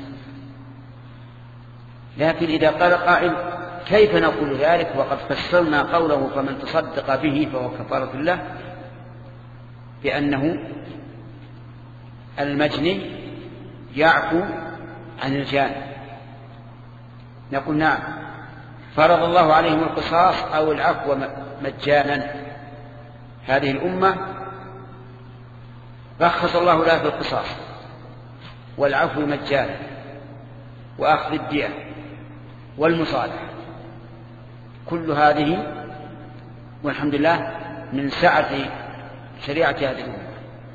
لكن إذا قال قائل كيف نقول ذلك وقد فسرنا قوله فمن تصدق به فهو كفارة له بأنه المجني يعفو عن الجاني؟ نقول نعم، فرض الله عليهم القصاص أو العفو مجانا. هذه الأمة رخص الله لها في القصاص والعفو مجانا وأخذ الدية والمصالحة، كل هذه والحمد لله من سعة شريعة هذه الأمة.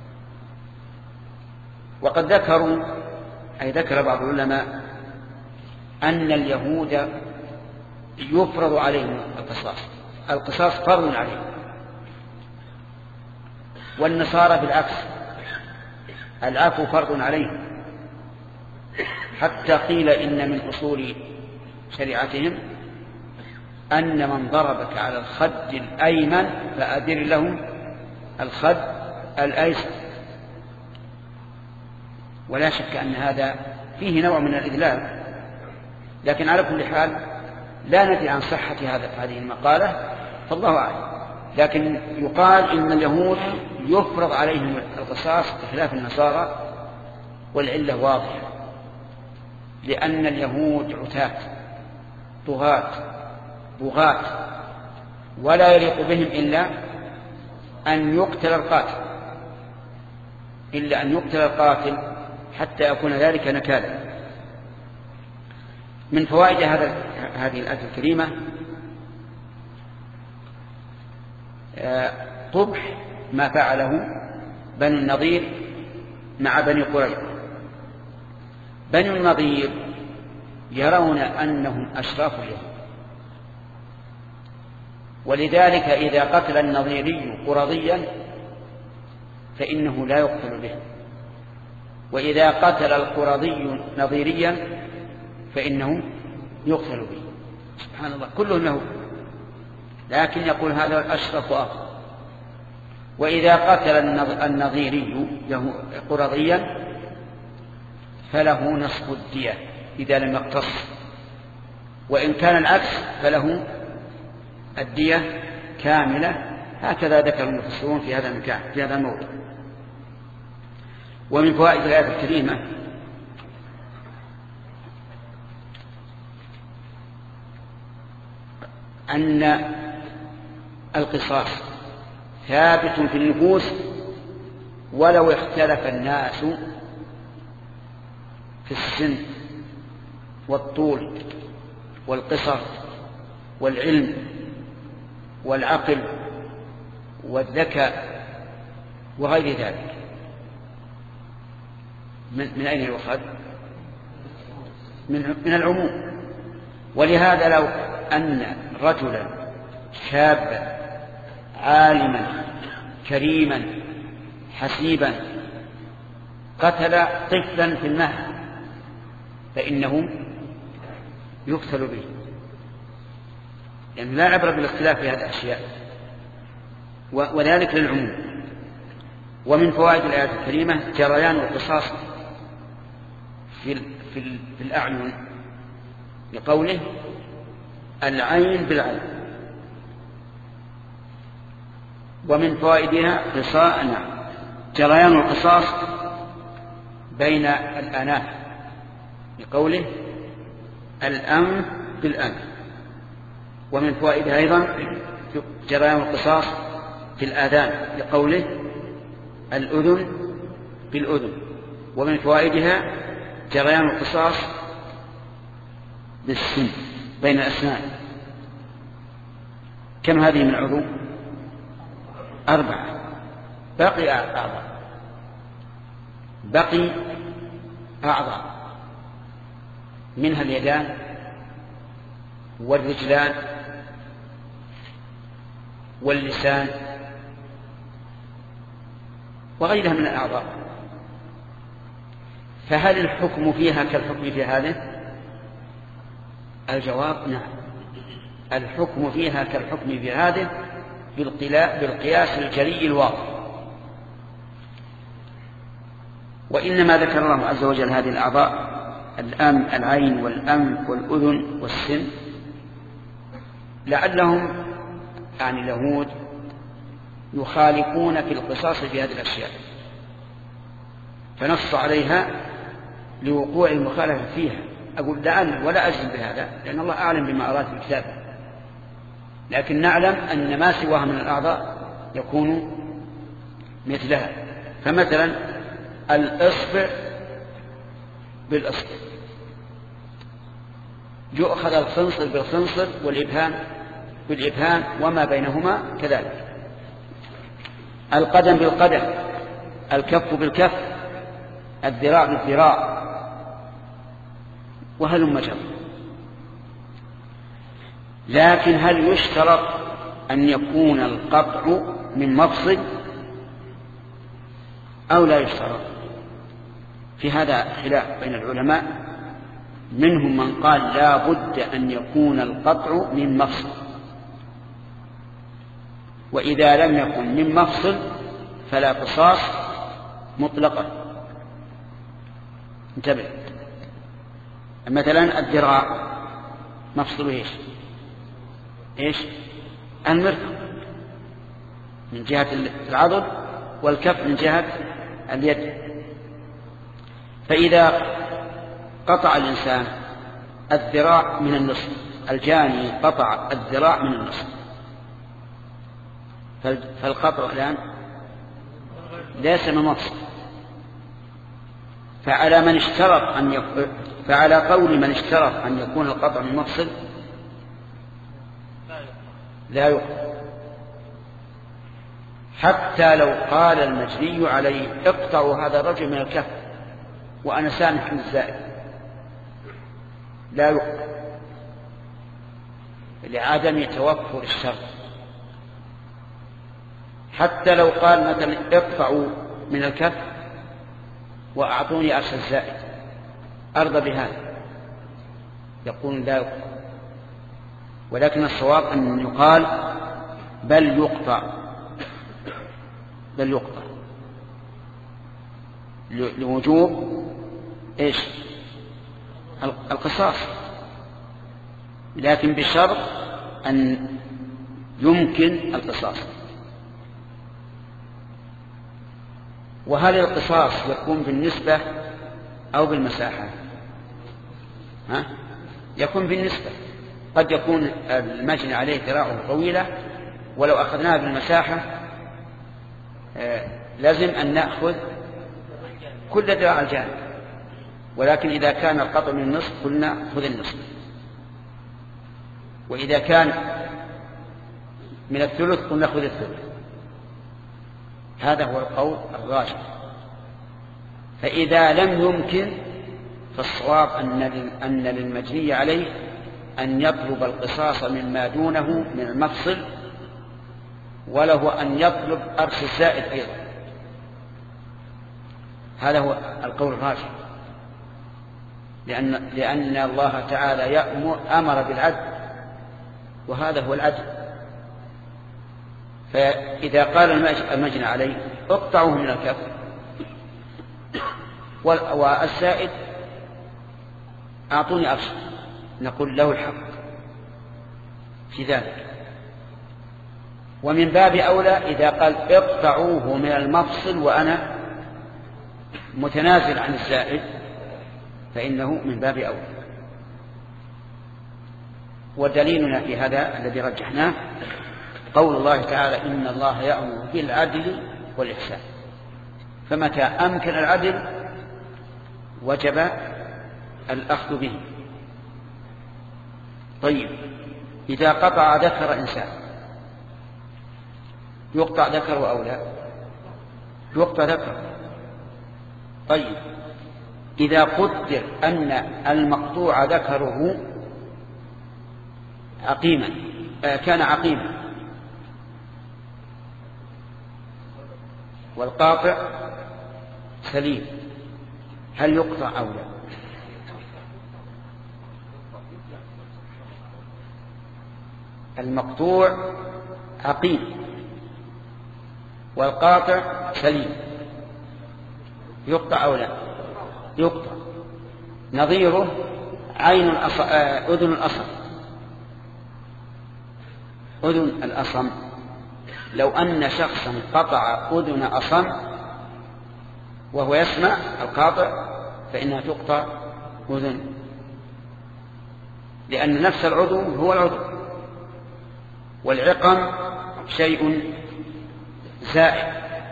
وقد ذكر بعض العلماء أن اليهود يفرض عليهم القصاص فرض عليهم، والنصارى بالعكس العفو فرض عليهم، حتى قيل إن من أصول شريعتهم أن من ضربك على الخد الأيمن فأدر له الخد الأيسر. ولا شك أن هذا فيه نوع من الإذلال، لكن على كل حال لا ندري عن صحة هذه المقالة، فالله أعلم. لكن يقال إن اليهود يفرض عليهم القصاص بخلاف النصارى، والعلة واضحة، لأن اليهود عتاة طغاة بغاة، ولا يليق بهم إلا أن يقتل القاتل حتى يكون ذلك نكالا. من فوائد هذه الآية الكريمة قبح ما فعله بنو النضير مع بني قريظة. بنو النضير يرون أنهم أشراف اليهود، ولذلك إذا قتل النضيري قرظيا فإنه لا يقتل به، وإذا قتل القرظي نضيريا فإنه يقتل به. سبحان الله، كلهم يهود، لكن يقول هذا الأشرف وأفضل. وإذا قتل النضيري قرظيا فله نصف الدية إذا لم يقتص، وإن كان العكس فله الدية كاملة. هكذا ذكر المفسرون في هذا المكان في هذا الموضوع. ومن فوائد الآية الكريمة أن القصاص ثابت في النفوس ولو اختلف الناس في السن والطول والقصر والعلم والعقل والذكاء وغير ذلك. من أين يؤخذ؟ من العموم. ولهذا لو أن رجلا شابا عالما كريما حسيبا قتل طفلا في المهد فإنه يقتل به، يعني لا عبرة بالاختلاف في هذه الأشياء، وذلك للعموم. ومن فوائد الآية الكريمة جريان القصاص في الأعين لقوله العين بالعين. ومن فوائدها جريان القصاص بين الأناف لقوله الأنف بالأنف. ومن فوائدها أيضا جريان القصاص في الآذان لقوله الأذن بالأذن. ومن فوائدها جريان القصاص بالسن بين الأسنان. كم هذه من عضو؟ 4. بقي أعضاء منها اليدان والرجلان واللسان وغيرها من الأعضاء. فهل الحكم فيها كالحكم في هذه؟ الجواب نعم، الحكم فيها كالحكم في هذه بالقياس الجلي الواضح. وإنما ذكر الله عز وجل هذه الأعضاء العين والأنف والأذن والسن لعلهم يعني اليهود يخالفون في القصاص في هذه الأشياء، فنص عليها لوقوع المخالفة فيها. أقول لعل ولا أجزم بهذا لأن الله أعلم بما أراد في كتابه، لكن نعلم أن ما سواها من الأعضاء يكون مثلها. فمثلا الإصبع بالإصبع، يؤخذ الخنصر بالخنصر والإبهام بالإبهام وما بينهما كذلك. القدم بالقدم، الكف بالكف، الذراع بالذراع، وهلم جرا. لكن هل يشترط أن يكون القطع من مفصل أو لا يشترط؟ في هذا خلاف بين العلماء، منهم من قال لا بد أن يكون القطع من مفصل، وإذا لم يكن من مفصل فلا قصاص مطلقا. انتبه، مثلا الذراع مفصله ايش؟ المرفق من جهة العضد، والكف من جهة اليد. فإذا قطع الإنسان الذراع من النصف، الجاني قطع الذراع من النصف، فالقطع الآن ليس من مفصل. فعلى قول من اشترط أن يكون القطع من مفصل لا يقطع، حتى لو قال المجني عليه اقطعوا هذا الرجل من الكف وأنا سامح من الزائد، لا يقطع لعدم توفر الشرط. حتى لو قال مثلا اقطعوا من الكف وأعطوني أرش الزائد أرضى بهذا، يقول لا يقطع. ولكن الصواب أن يقال بل يقطع لوجوب ايش؟ القصاص، لكن بشرط أن يمكن القصاص. وهل القصاص يكون بالنسبة أو بالمساحة؟ يكون بالنسبة. قد يكون المجني عليه ذراعه طويلة، ولو أخذناها بالمساحة لازم أن نأخذ كل ذراع الجانب، ولكن إذا كان القطع من النصف قلنا خذ النصف، وإذا كان من الثلث قلنا خذ الثلث. هذا هو القول الراجح. فإذا لم يمكن فالصواب أن للمجني عليه أن يطلب القصاص مما دونه من المفصل، وله أن يطلب أرش الزائد أيضا. هذا هو القول الراجح، لأن الله تعالى أمر بالعدل، وهذا هو العدل. فإذا قال المجني عليه اقطعوه من الكف والزائد أعطوني أرش، نقول له الحق في ذلك. ومن باب أولى إذا قال اقطعوه من المفصل وأنا متنازل عن الزائد فإنه من باب أولى. ودليلنا في هذا الذي رجحناه قول الله تعالى إن الله يأمر بالعدل والإحسان، فمتى أمكن العدل وجب الأخذ به. طيب إذا قطع ذكر إنسان يقطع ذكر أو لا؟ يقطع ذكر. طيب إذا قدر أن المقطوع ذكره عقيما كان عقيما والقاطع سليم، هل يقطع أو لا؟ المقطوع عقيم والقاطع سليم، يقطع أو لا؟ يقطع. نظيره عين أذن الأصم. أذن الأصم لو أن شخصا قطع أذن أصم وهو يسمع القاطع فإنها تقطع أذن، لأن نفس العضو هو العضو، والعقم شيء زائد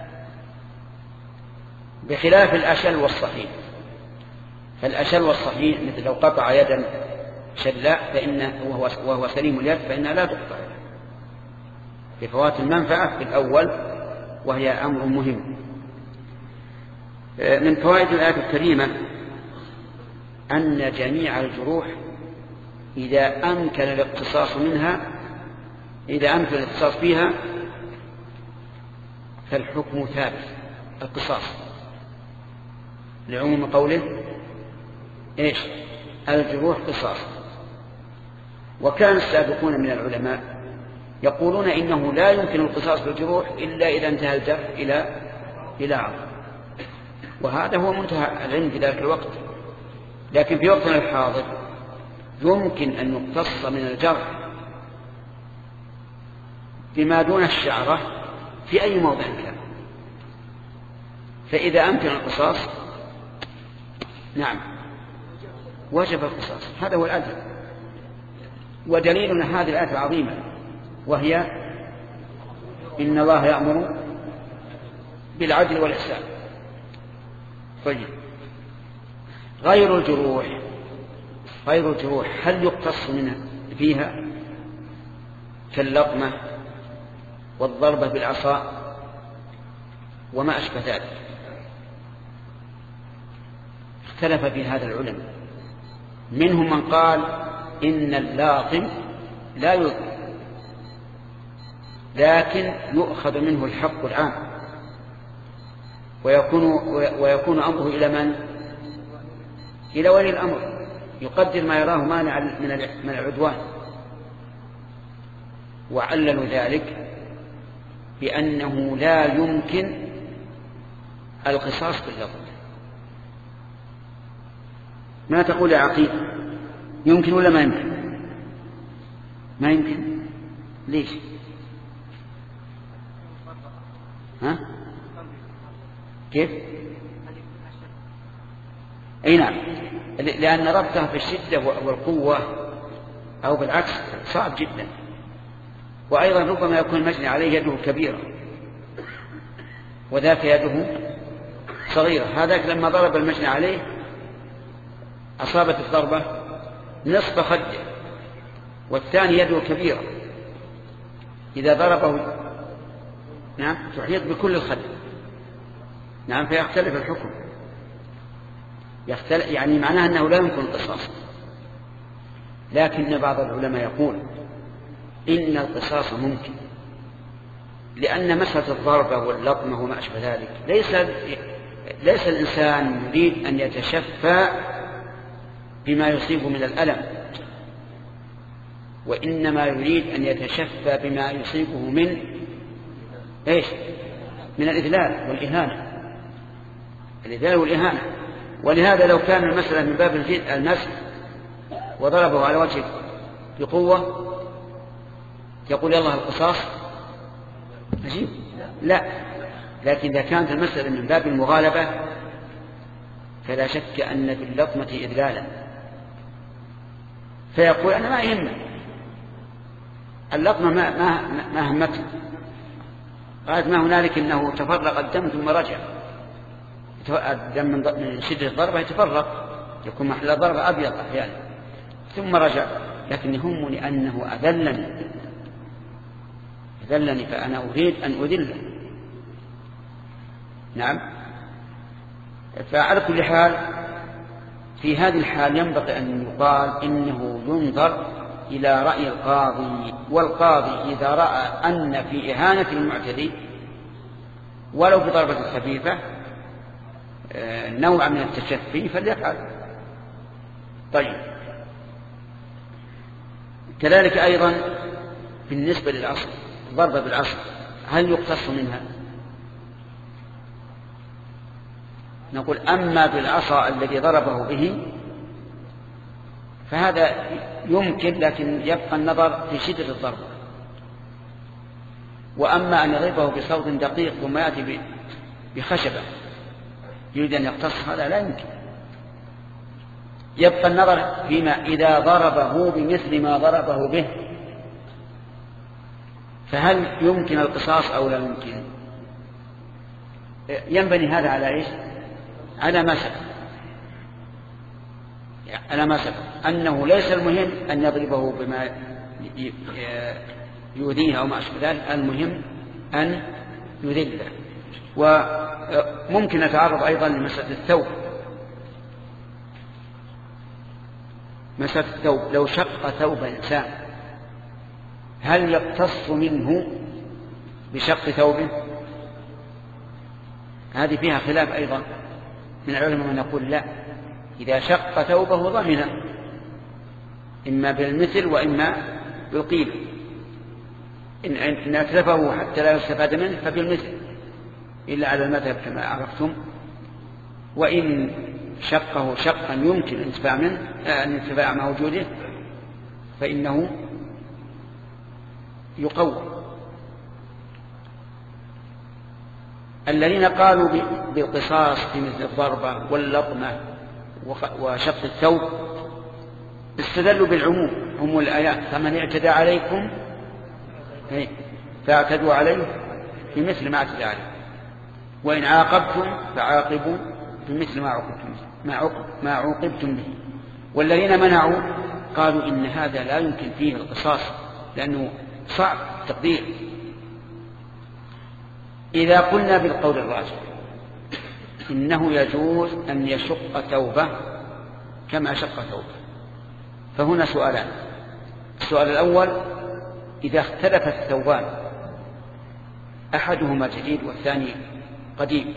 بخلاف الأشل والصحيح. فالأشل والصحيح مثل لو قطع يدا شلاء وهو سليم اليد فإنها لا تقطع بفوات المنفعة في الأول، وهي أمر مهم. من فوائد الآية الكريمة أن جميع الجروح إذا أمكن الاقتصاص منها فيها فالحكم ثابت القصاص، لعموم قوله إيش؟ الجروح قصاص. وكان السابقون من العلماء يقولون إنه لا يمكن القصاص بالجروح إلا إذا انتهى الجرح إلى عظم، وهذا هو منتهى العلم في ذلك الوقت. لكن في وقتنا الحاضر يمكن أن يقتص من الجرح بما دون الشعرة في أي موضع كان، فإذا أمكن القصاص نعم وجب القصاص. هذا هو العدل. ودليلنا هذه الآية العظيمة وهي إن الله يأمر بالعدل والإحسان. طيب غير الجروح هل يقتص منها فيها كاللطمة والضربة بالعصا وما أشبه ذلك؟ اختلف في هذا العلماء، منهم من قال إن اللاطم لا يؤذي لكن يؤخذ منه الحق العام ويكون أمره إلى من؟ إلى ولي الأمر يقدر ما يراه مانع من العدوان. وعللوا ذلك بأنه لا يمكن القصاص باللطم. ما تقول يا عقيل؟ يمكن ولا ما يمكن؟ ما يمكن. ليش؟ ها؟ كيف؟ أي نعم، لأن ربطها في الشدة والقوة أو بالعكس صعب جدا. وأيضا ربما يكون المجني عليه يده كبيرة وذاك يده صغيرة. هذاك لما ضرب المجني عليه أصابت الضربة نصف خده، والثاني يده كبيرة إذا ضربه نعم تحيط بكل الخد. نعم فيختلف الحكم، يعني معناه أنه لا يمكن القصاص. لكن بعض العلماء يقول إن القصاص ممكن، لأن مسألة الضربة واللطمة وما أشبه ذلك ليس الإنسان يريد أن يتشفى بما يصيب من الألم، وإنما يريد أن يتشفى بما يصيبه من إيش؟ من الإذلال والإهانة. الإذلال والإهانة. ولهذا لو كان المسألة من باب المسح وضربه على وجهه بقوة يقول يلا القصاص عجيب؟ لا، لكن إذا كانت المسألة من باب المغالبة فلا شك أن في اللطمة إذلالا، فيقول أنا ما يهمني اللطمة ما همته، قالت ما هنالك إنه تفرق الدم ثم رجع. الدم من شدة الضربة يتفرق، يكون محل الضربة أبيض أحيانا ثم رجع، لكن يهمني أنه أذلني فأنا أريد أن أذله. نعم. فعلى كل حال في هذه الحال ينبغي أن يقال إنه ينظر إلى رأي القاضي، والقاضي إذا رأى أن في إهانة المعتدي ولو بضربة خفيفة نوع من التشفي فليفعل. طيب، كذلك أيضا بالنسبة للعصر، ضربة بالعصر هل يقتص منها؟ نقول أما بالعصا الذي ضربه به فهذا يمكن، لكن يبقى النظر في شدة الضربة. وأما أن يضربه بصوت دقيق ثم يأتي بخشبة يريد أن يقتص، هذا لا يمكن. يبقى النظر فيما إذا ضربه بمثل ما ضربه به فهل يمكن القصاص أو لا يمكن؟ ينبني هذا على إيش؟ على ما سبق أنه ليس المهم أن يضربه بما يؤذيه أو ما أشبه ذلك، المهم أن يذله. وممكن نتعرض أيضا لمسألة الثوب. مسألة الثوب، لو شق ثوب إنسان هل يقتص منه بشق ثوبه؟ هذه فيها خلاف أيضا من العلماء من يقول لا، إذا شق ثوبه ضمن إما بالمثل وإما بالقيمة. إن أتلفه حتى لا يستفاد منه فبالمثل إلا على المذهب كما عرفتم، وإن شقه شقا يمكن الانتفاع مع وجوده فإنه يقوم. الذين قالوا بالقصاص في مثل الضربة واللطمة وشق الثوب استدلوا بالعموم، هم الآيات فمن اعتدى عليكم فاعتدوا عليه بمثل ما اعتدى عليه، وإن عاقبتم فعاقبوا بمثل ما عوقبتم به. والذين منعوا قالوا إن هذا لا يمكن فيه القصاص لأنه صعب التقدير. إذا قلنا بالقول الراجح إنه يجوز أن يشق ثوبه كما شق ثوبه، فهنا سؤالان. السؤال الأول: إذا اختلف الثوبان أحدهما جديد والثاني قديم،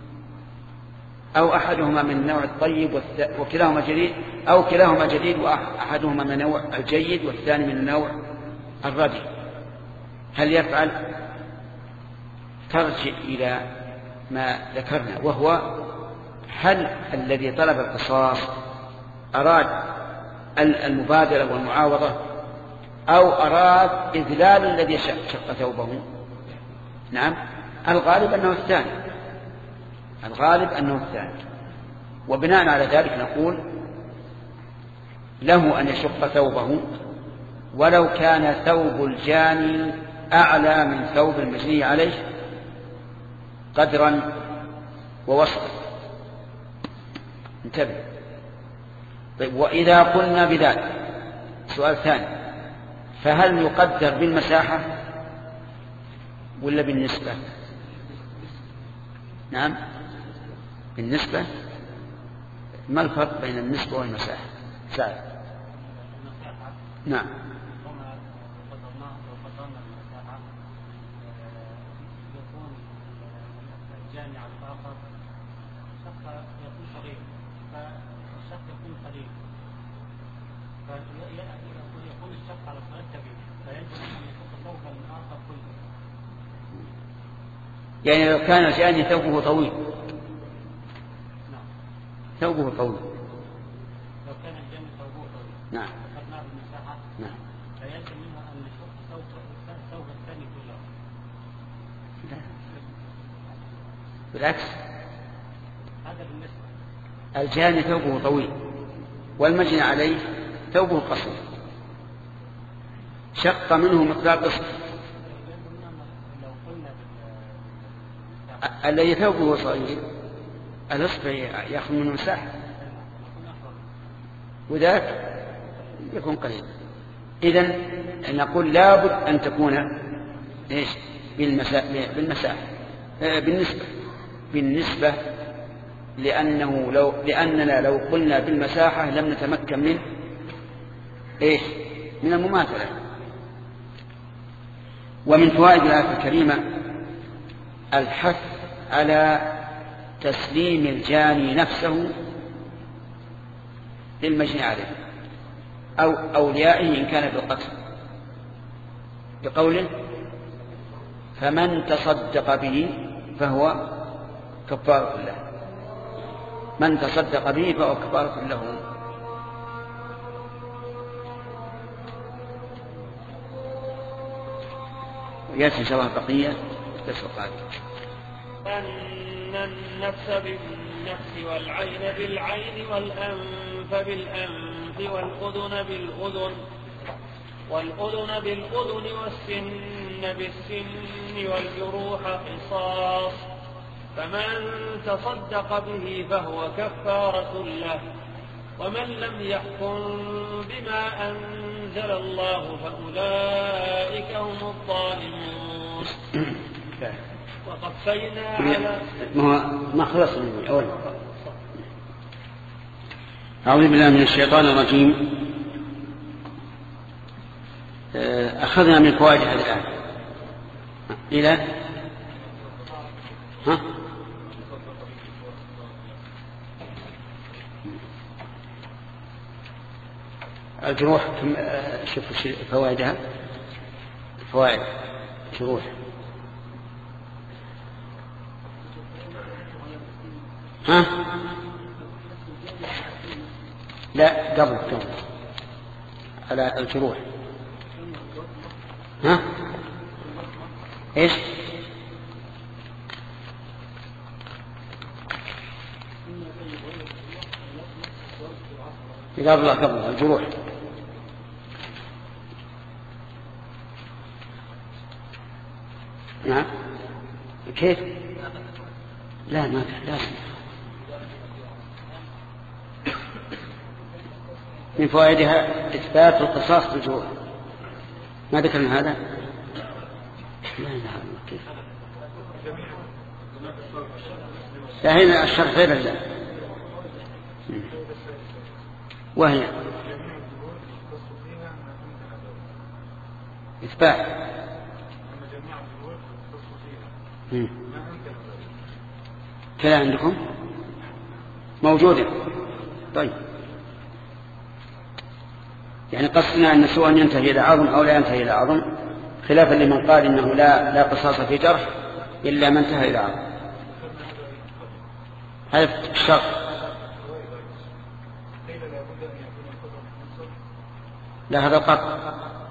أو أحدهما من النوع الطيب وكلاهما جديد، أو كلاهما جديد وأحدهما من النوع الجيد والثاني من النوع الرديء، هل يفعل؟ ترجع إلى ما ذكرنا، وهو هل الذي طلب القصاص أراد المبادرة والمعاوضة أو أراد إذلال الذي شق ثوبه؟ نعم، الغالب أنه الثاني. وبناء على ذلك نقول له أن يشق ثوبه ولو كان ثوب الجاني أعلى من ثوب المجني عليه قدرا ووصفا. انتبه. طيب، وإذا قلنا بذلك سؤال ثاني: فهل يقدر بالمساحة ولا بالنسبة؟ نعم، بالنسبة. ما الفرق بين النسبة والمساحة؟ سائل. نعم. يعني لو كان الجاني ثوبه طويل، ثوبه طويل، لو كان الجاني ثوبه طويل نعم. نعم. فيلزم منها أن نشق ثوب الثاني كله. لا. بالعكس. هذا بالنسبة. الجاني ثوبه طويل والمجني عليه ثوبه قصير، شق منه مقدار قصر. الذي ثوبه صغير الأصف يأخذ منه مساحة وذاك يكون قليل. إذن نقول لابد أن تكون إيش بالنسبة لأننا لو قلنا بالمساحة لم نتمكن من إيش من المماثلة. ومن فوائد الآية الكريمة الحث على تسليم الجاني نفسه للمجني عليه أو أوليائه إن كان بالقتل، بقوله فمن تصدق به فهو كفارة له. من تصدق به فهو كفارة له. ويأتي إن شاء الله بقية تسوق. أن النفس بالنفس والعين بالعين والأنف بالأنف والأذن بالأذن والسن بالسن والجروح قصاص، فمن تصدق به فهو كفارة له. ومن لم يحكم بما أنزل الله فأولئك هم الظالمون. وقفينا على ما خلص من أول. أعوذ بالله من الشيطان الرجيم. أخذنا من فوائد هذه الآية إلى الجروح. شوفوا فوائدها. فوائد جروح. لا قبل على الجروح. ايش قبل الجروح. نعم كيف؟ لا ما لازم. من فوائدها إثبات القصاص بالجروح. ما ذكرنا هذا؟ لا كيف؟ هنا الشرح غير الله. وهي إثبات. كذا عندكم موجودة. طيب يعني قصدنا أن سواء ينتهي إلى عظم أو لا ينتهي إلى عظم، خلافا لمن قال إنه لا قصاص في جرح إلا ما انتهى إلى عظم. هذا الشرط. لا هذا القطع.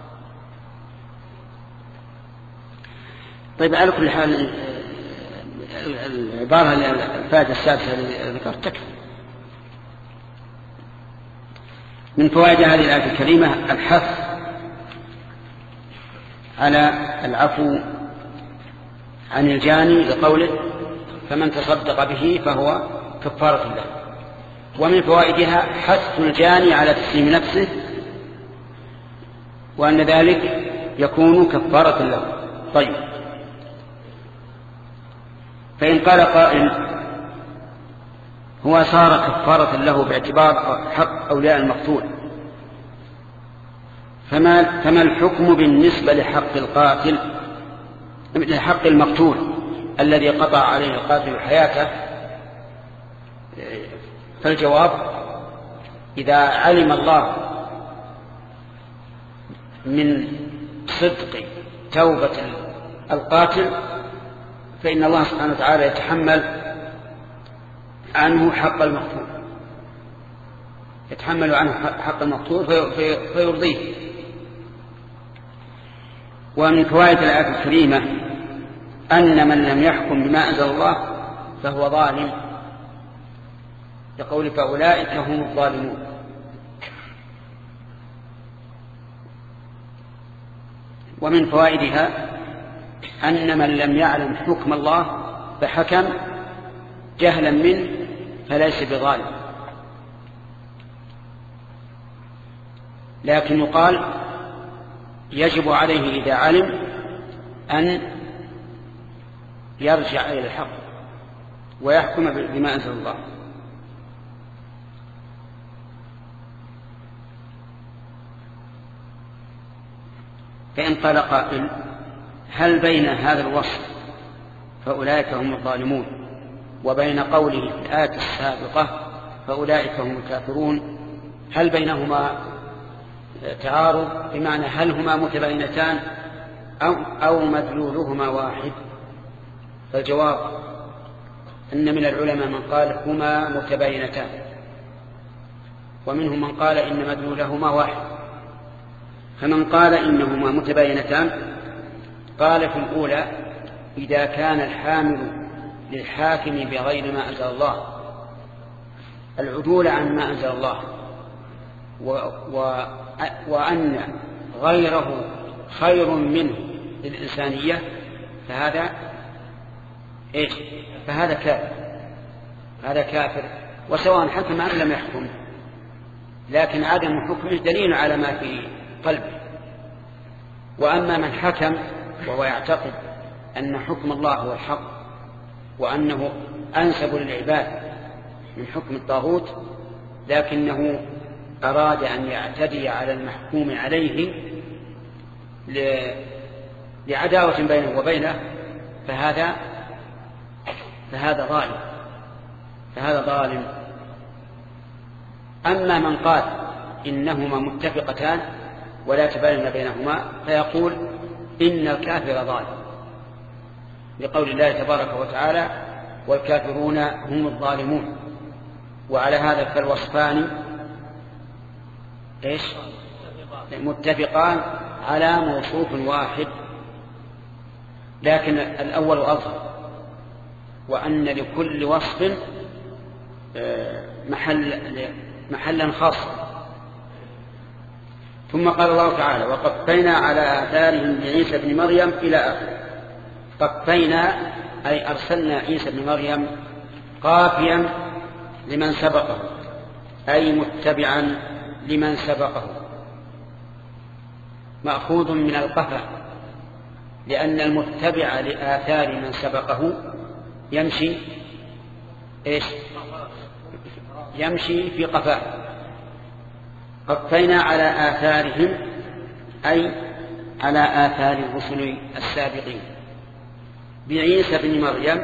طيب على كل حال العبارة الفائدة السادسة اللي ذكرت تكفي. من فوائد هذه الآية الكريمة الحث على العفو عن الجاني لقوله فمن تصدق به فهو كفارة له. ومن فوائدها حث الجاني على تسليم نفسه وأن ذلك يكون كفارة له. طيب فإن قال قائل هو صار كفارة له باعتبار حق أولياء المقتول، فما الحكم بالنسبة لحق القاتل لحق المقتول الذي قطع عليه القاتل حياته؟ فالجواب إذا علم الله من صدق توبة القاتل فإن الله سبحانه وتعالى يتحمل عنه حق المقتول. يتحمل عنه حق المقتول فيرضيه. ومن فوائد الآية الكريمة أن من لم يحكم بما أنزل الله فهو ظالم، لقول فأولئك هم الظالمون. ومن فوائدها أن من لم يعلم حكم الله فحكم جهلا منه فليس بظالم، لكن يقال يجب عليه إذا علم أن يرجع إلى الحق ويحكم بما أنزل الله. فإن قال قائل هل بين هذا الوصف فأولئك هم الظالمون وبين قوله في الآية السابقة فأولئك هم الكافرون هل بينهما تعارض، بمعنى هل هما متباينتان أو مدلولهما واحد؟ فالجواب أن من العلماء من قال هما متباينتان، ومنهم من قال إن مدلولهما واحد. فمن قال إنهما متباينتان قال في الأولى إذا كان الحامل للحاكم بغير ما أنزل الله العدول عن ما أنزل الله وأن غيره خير منه للإنسانية فهذا إيش؟ فهذا كافر، هذا كافر وسواء حكم أم لم يحكم، لكن عدم حكمه دليل على ما في قلبه. وأما من حكم وهو يعتقد أن حكم الله هو الحق وأنه أنسب للعباد من حكم الطاغوت، لكنه أراد أن يعتدي على المحكوم عليه لعداوة بينه وبينه فهذا ظالم. أما من قال إنهما متفقتان ولا تباين بينهما فيقول إن الكافر ظالم، لقول الله تبارك وتعالى والكافرون هم الظالمون. وعلى هذا فالوصفان إيش؟ متفقان على موصوف واحد، لكن الأول أظهر، وأن لكل وصف محلا خاصا. ثم قال الله تعالى وقفينا على آثارهم بعيسى بن مريم إلى آخره. قفينا أي أرسلنا عيسى بن مريم قافيا لمن سبقه، أي متبعا لمن سبقه، مأخوذ من القفا، لأن المتبع لآثار من سبقه يمشي إيش؟ يمشي في قفاه. قفينا على آثارهم أي على آثار الرسل السابقين بعيسى بن مريم،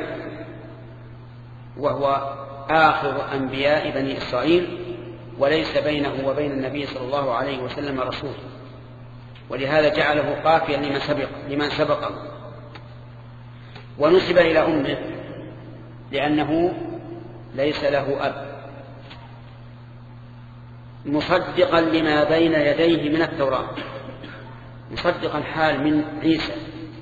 وهو آخر أنبياء بني إسرائيل، وليس بينه وبين النبي صلى الله عليه وسلم رسول، ولهذا جعله قافيا لمن سبقه. ونسب إلى أمه لأنه ليس له أب، مصدقا لما بين يديه من التوراة، مصدقا حال من عيسى،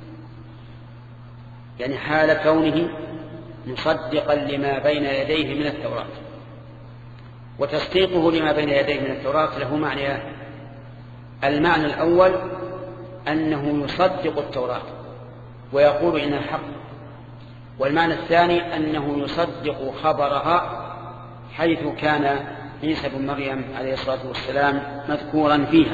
يعني حال كونه مصدقا لما بين يديه من التوراة. وتصديقه لما بين يديه من التوراة له معنيان: المعنى الأول أنه يصدق التوراة ويقول إنها حق، والمعنى الثاني أنه يصدق خبرها حيث كان عيسى بن مريم عليه الصلاة والسلام مذكورا فيها.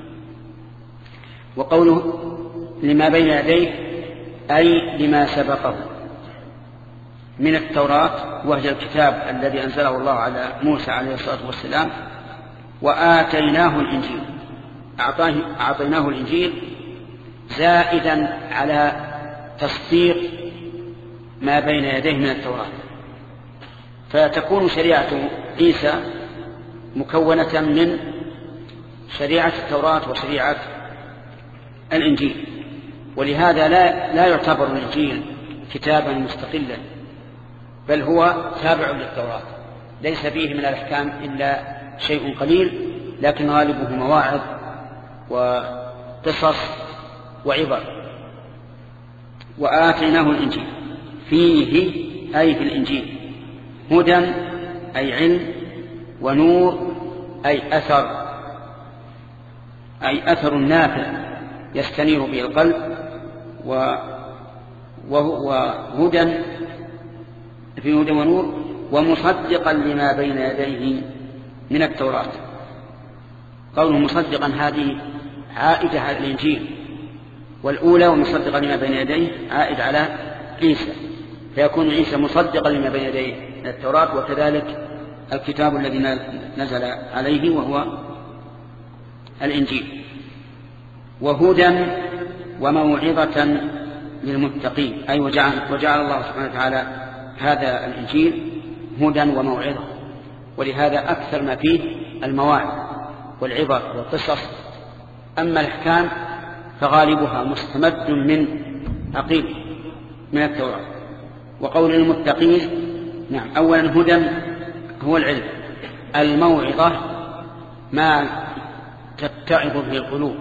وقوله لما بين يديه أي لما سبقه من التوراة، وهي الكتاب الذي أنزله الله على موسى عليه الصلاة والسلام. وآتيناه الإنجيل، أعطيناه الإنجيل زائدا على تصديق ما بين يديه من التوراة، فتكون شريعة عيسى مكونة من شريعة التوراة وشريعة الإنجيل. ولهذا لا يعتبر الإنجيل كتابا مستقلا، بل هو تابع للتوراة، ليس فيه من الأحكام إلا شيء قليل، لكن غالبه مواعظ وقصص وعبر. وآتيناه الإنجيل فيه أي في الإنجيل هدى أي علم، ونور أي أثر نافع يستنير به القلب، وهدى في هدى ونور، ومصدقا لما بين يديه من التوراة. قوله مصدقا هذه عائدة على الإنجيل، والأولى ومصدقا لما بين يديه عائد على عيسى، فيكون عيسى مصدقا لما بين يديه من التوراة، وكذلك الكتاب الذي نزل عليه وهو الإنجيل. وهدى وموعظة للمتقين، أي وجعل الله سبحانه وتعالى هذا الإنجيل هدى وموعظة، ولهذا أكثر ما فيه المواعظ والعظة والقصص. أما الأحكام فغالبها مستمد من عقيل من التوراة. وقول المتقين، نعم، أولا هدى هو العلم، الموعظة ما تتعظ به القلوب،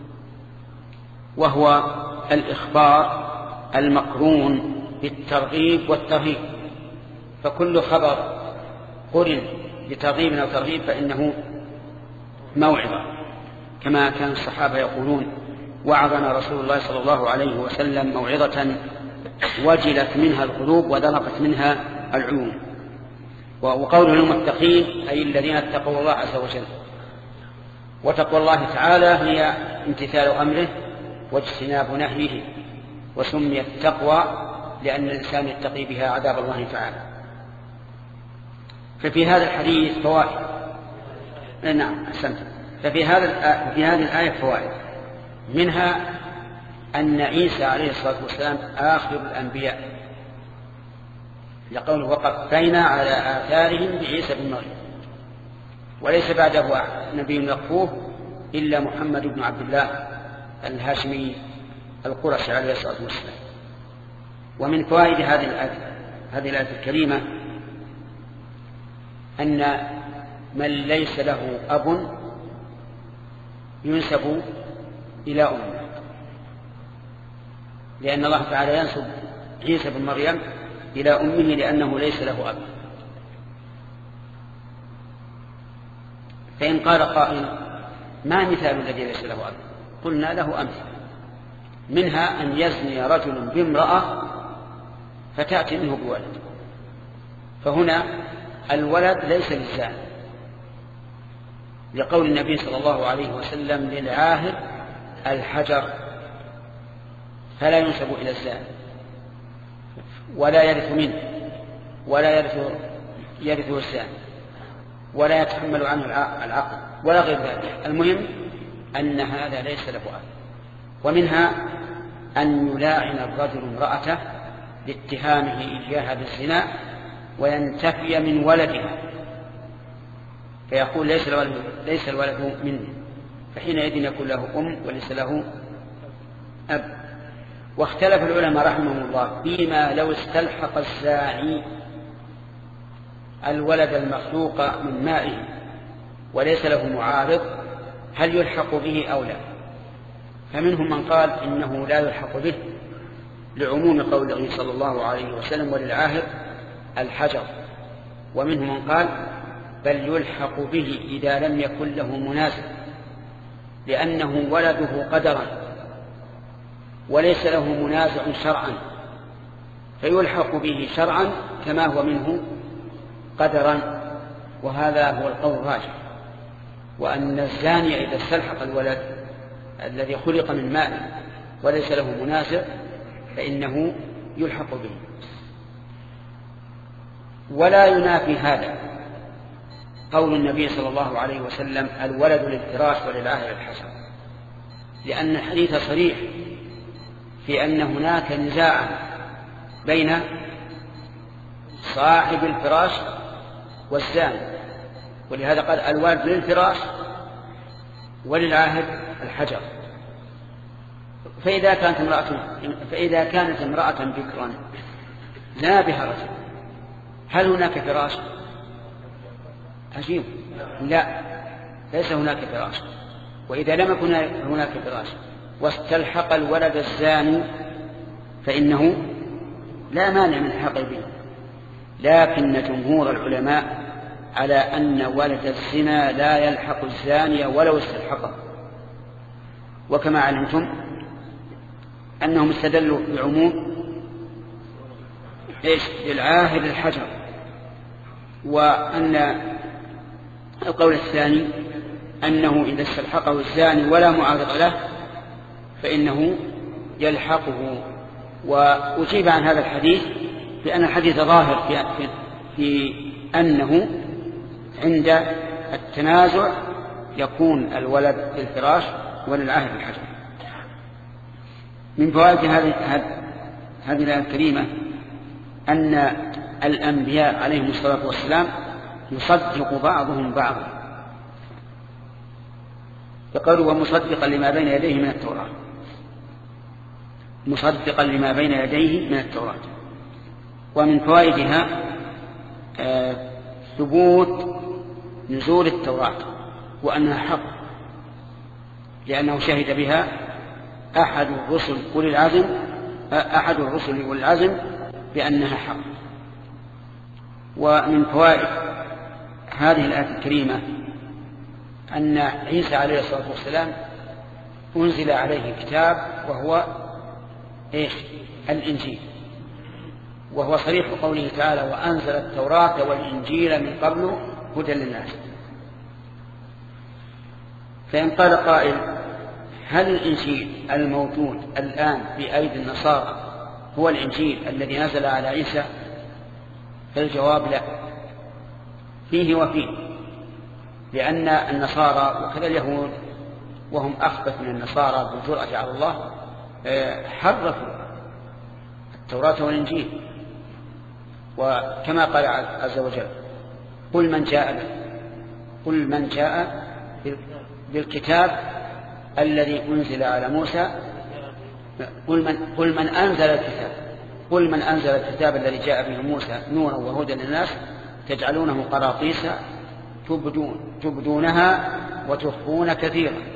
وهو الإخبار المقرون بالترغيب والترهيب، فكل خبر قرن بترغيب أو ترهيب فإنه موعظة، كما كان الصحابة يقولون: وعظنا رسول الله صلى الله عليه وسلم موعظة وجلت منها القلوب وذرفت منها العيون. وقوله المتقين أي الذين اتقوا الله عز وجل. وتقوى الله تعالى هي امتثال أمره واجتناب نهيه، وسميت التقوى لأن الإنسان يتقي بها عذاب الله تعالى. ففي هذا الحديث فوائد. نعم، أحسنت. ففي هذه الآية فوائد، منها أن عيسى عليه الصلاة والسلام آخر الأنبياء، لقوله: وقفينا على آثارهم بعيسى بن مريم، وليس بعده نبي يقفوه إلا محمد بن عبد الله الهاشمي القرشي عليه الصلاة والسلام. ومن فوائد هذه الآية الكريمة أن من ليس له أب ينسب إلى أمه، لأن الله تعالى ينسب عيسى بن مريم إلى أمه لأنه ليس له أب. فإن قال قائل: ما مثال الذي ليس له أب؟ قلنا له أمثلة، منها أن يزني رجل بامرأة فتأتي منه بولد، فهنا الولد ليس للزاني، لقول النبي صلى الله عليه وسلم: للعاهر الحجر، فلا ينسب إلى الزاني ولا يرث منه ولا يرثه الزاني ولا يتحمل عنه العقل ولا غير ذلك. المهم أن هذا ليس له أب. ومنها أن يلاعن الرجل امرأته لاتهامه إياها بالزنا وينتفي من ولدها، فيقول: ليس الولد مني، فحينئذ يكون له أم وليس له أب. واختلف العلماء رحمهم الله فيما لو استلحق الزاعي الولد المخلوق من مائه وليس له معارض هل يلحق به أو لا. فمنهم من قال إنه لا يلحق به لعموم قوله صلى الله عليه وسلم: وللعاهر الحجر. ومنهم من قال: بل يلحق به إذا لم يكن له مناسب، لأنه ولده قدرا وليس له منازع شرعا، فيلحق به شرعا كما هو منه قدرا. وهذا هو القول الراجح، وأن الزاني إذا استلحق الولد الذي خلق من ماء وليس له منازع فإنه يلحق به. ولا ينافي هذا قول النبي صلى الله عليه وسلم: الولد للفراش وللعاهر الحجر، لأن الحديث صريح في أن هناك نزاعا بين صاحب الفراش والزاني، ولهذا قال: الولد للفراش وللعاهر الحجر. فإذا كانت امرأة بكرا زنى بها رجل، هل هناك فراش؟ عجيب. لا، ليس هناك فراش. وإذا لم يكن هناك فراش واستلحق الولد الزاني فإنه لا مانع من الحق به، لكن جمهور العلماء على أن ولد الزنا لا يلحق الزاني ولو استلحقه. وكما علمتم أنهم استدلوا بعموم للعاهر الحجر، وأن القول الثاني أنه إذا استلحقه الزاني ولا معارض له فإنه يلحقه. وأجيب عن هذا الحديث بأن الحديث ظاهر في أنه عند التنازع يكون الولد للفراش وللعاهر الحجر. من فوائد هذه الآية الكريمة أن الأنبياء عليهم الصلاة والسلام يصدق بعضهم بعضا، يقول ومصدقا لما بين يديه من التوراة، مصدقا لما بين يديه من التوراة. ومن فوائدها ثبوت نزول التوراة وأنها حق، لأنه شهد بها أحد الرسل أولي العزم بأنها حق. ومن فوائد هذه الآية الكريمة أن عيسى عليه الصلاة والسلام أنزل عليه كتاب وهو الإنجيل، وهو صريح قوله تعالى وأنزل التوراة والإنجيل من قبل هدى للناس. فإن قال قائل هل الإنجيل الموجود الآن بأيدي النصارى هو الإنجيل الذي نزل على عيسى؟ فالجواب لا، فيه وفيه، لأن النصارى وكذا اليهود وهم أخبث من النصارى بالجرأة على الله حرفوا التوراة والإنجيل. وكما قال عز وجل قل من جاء بالكتاب الذي أنزل على موسى، قل من أنزل الكتاب الذي جاء به موسى نورا وهدى للناس تجعلونه قراطيس تبدونها وتخفون كثيرا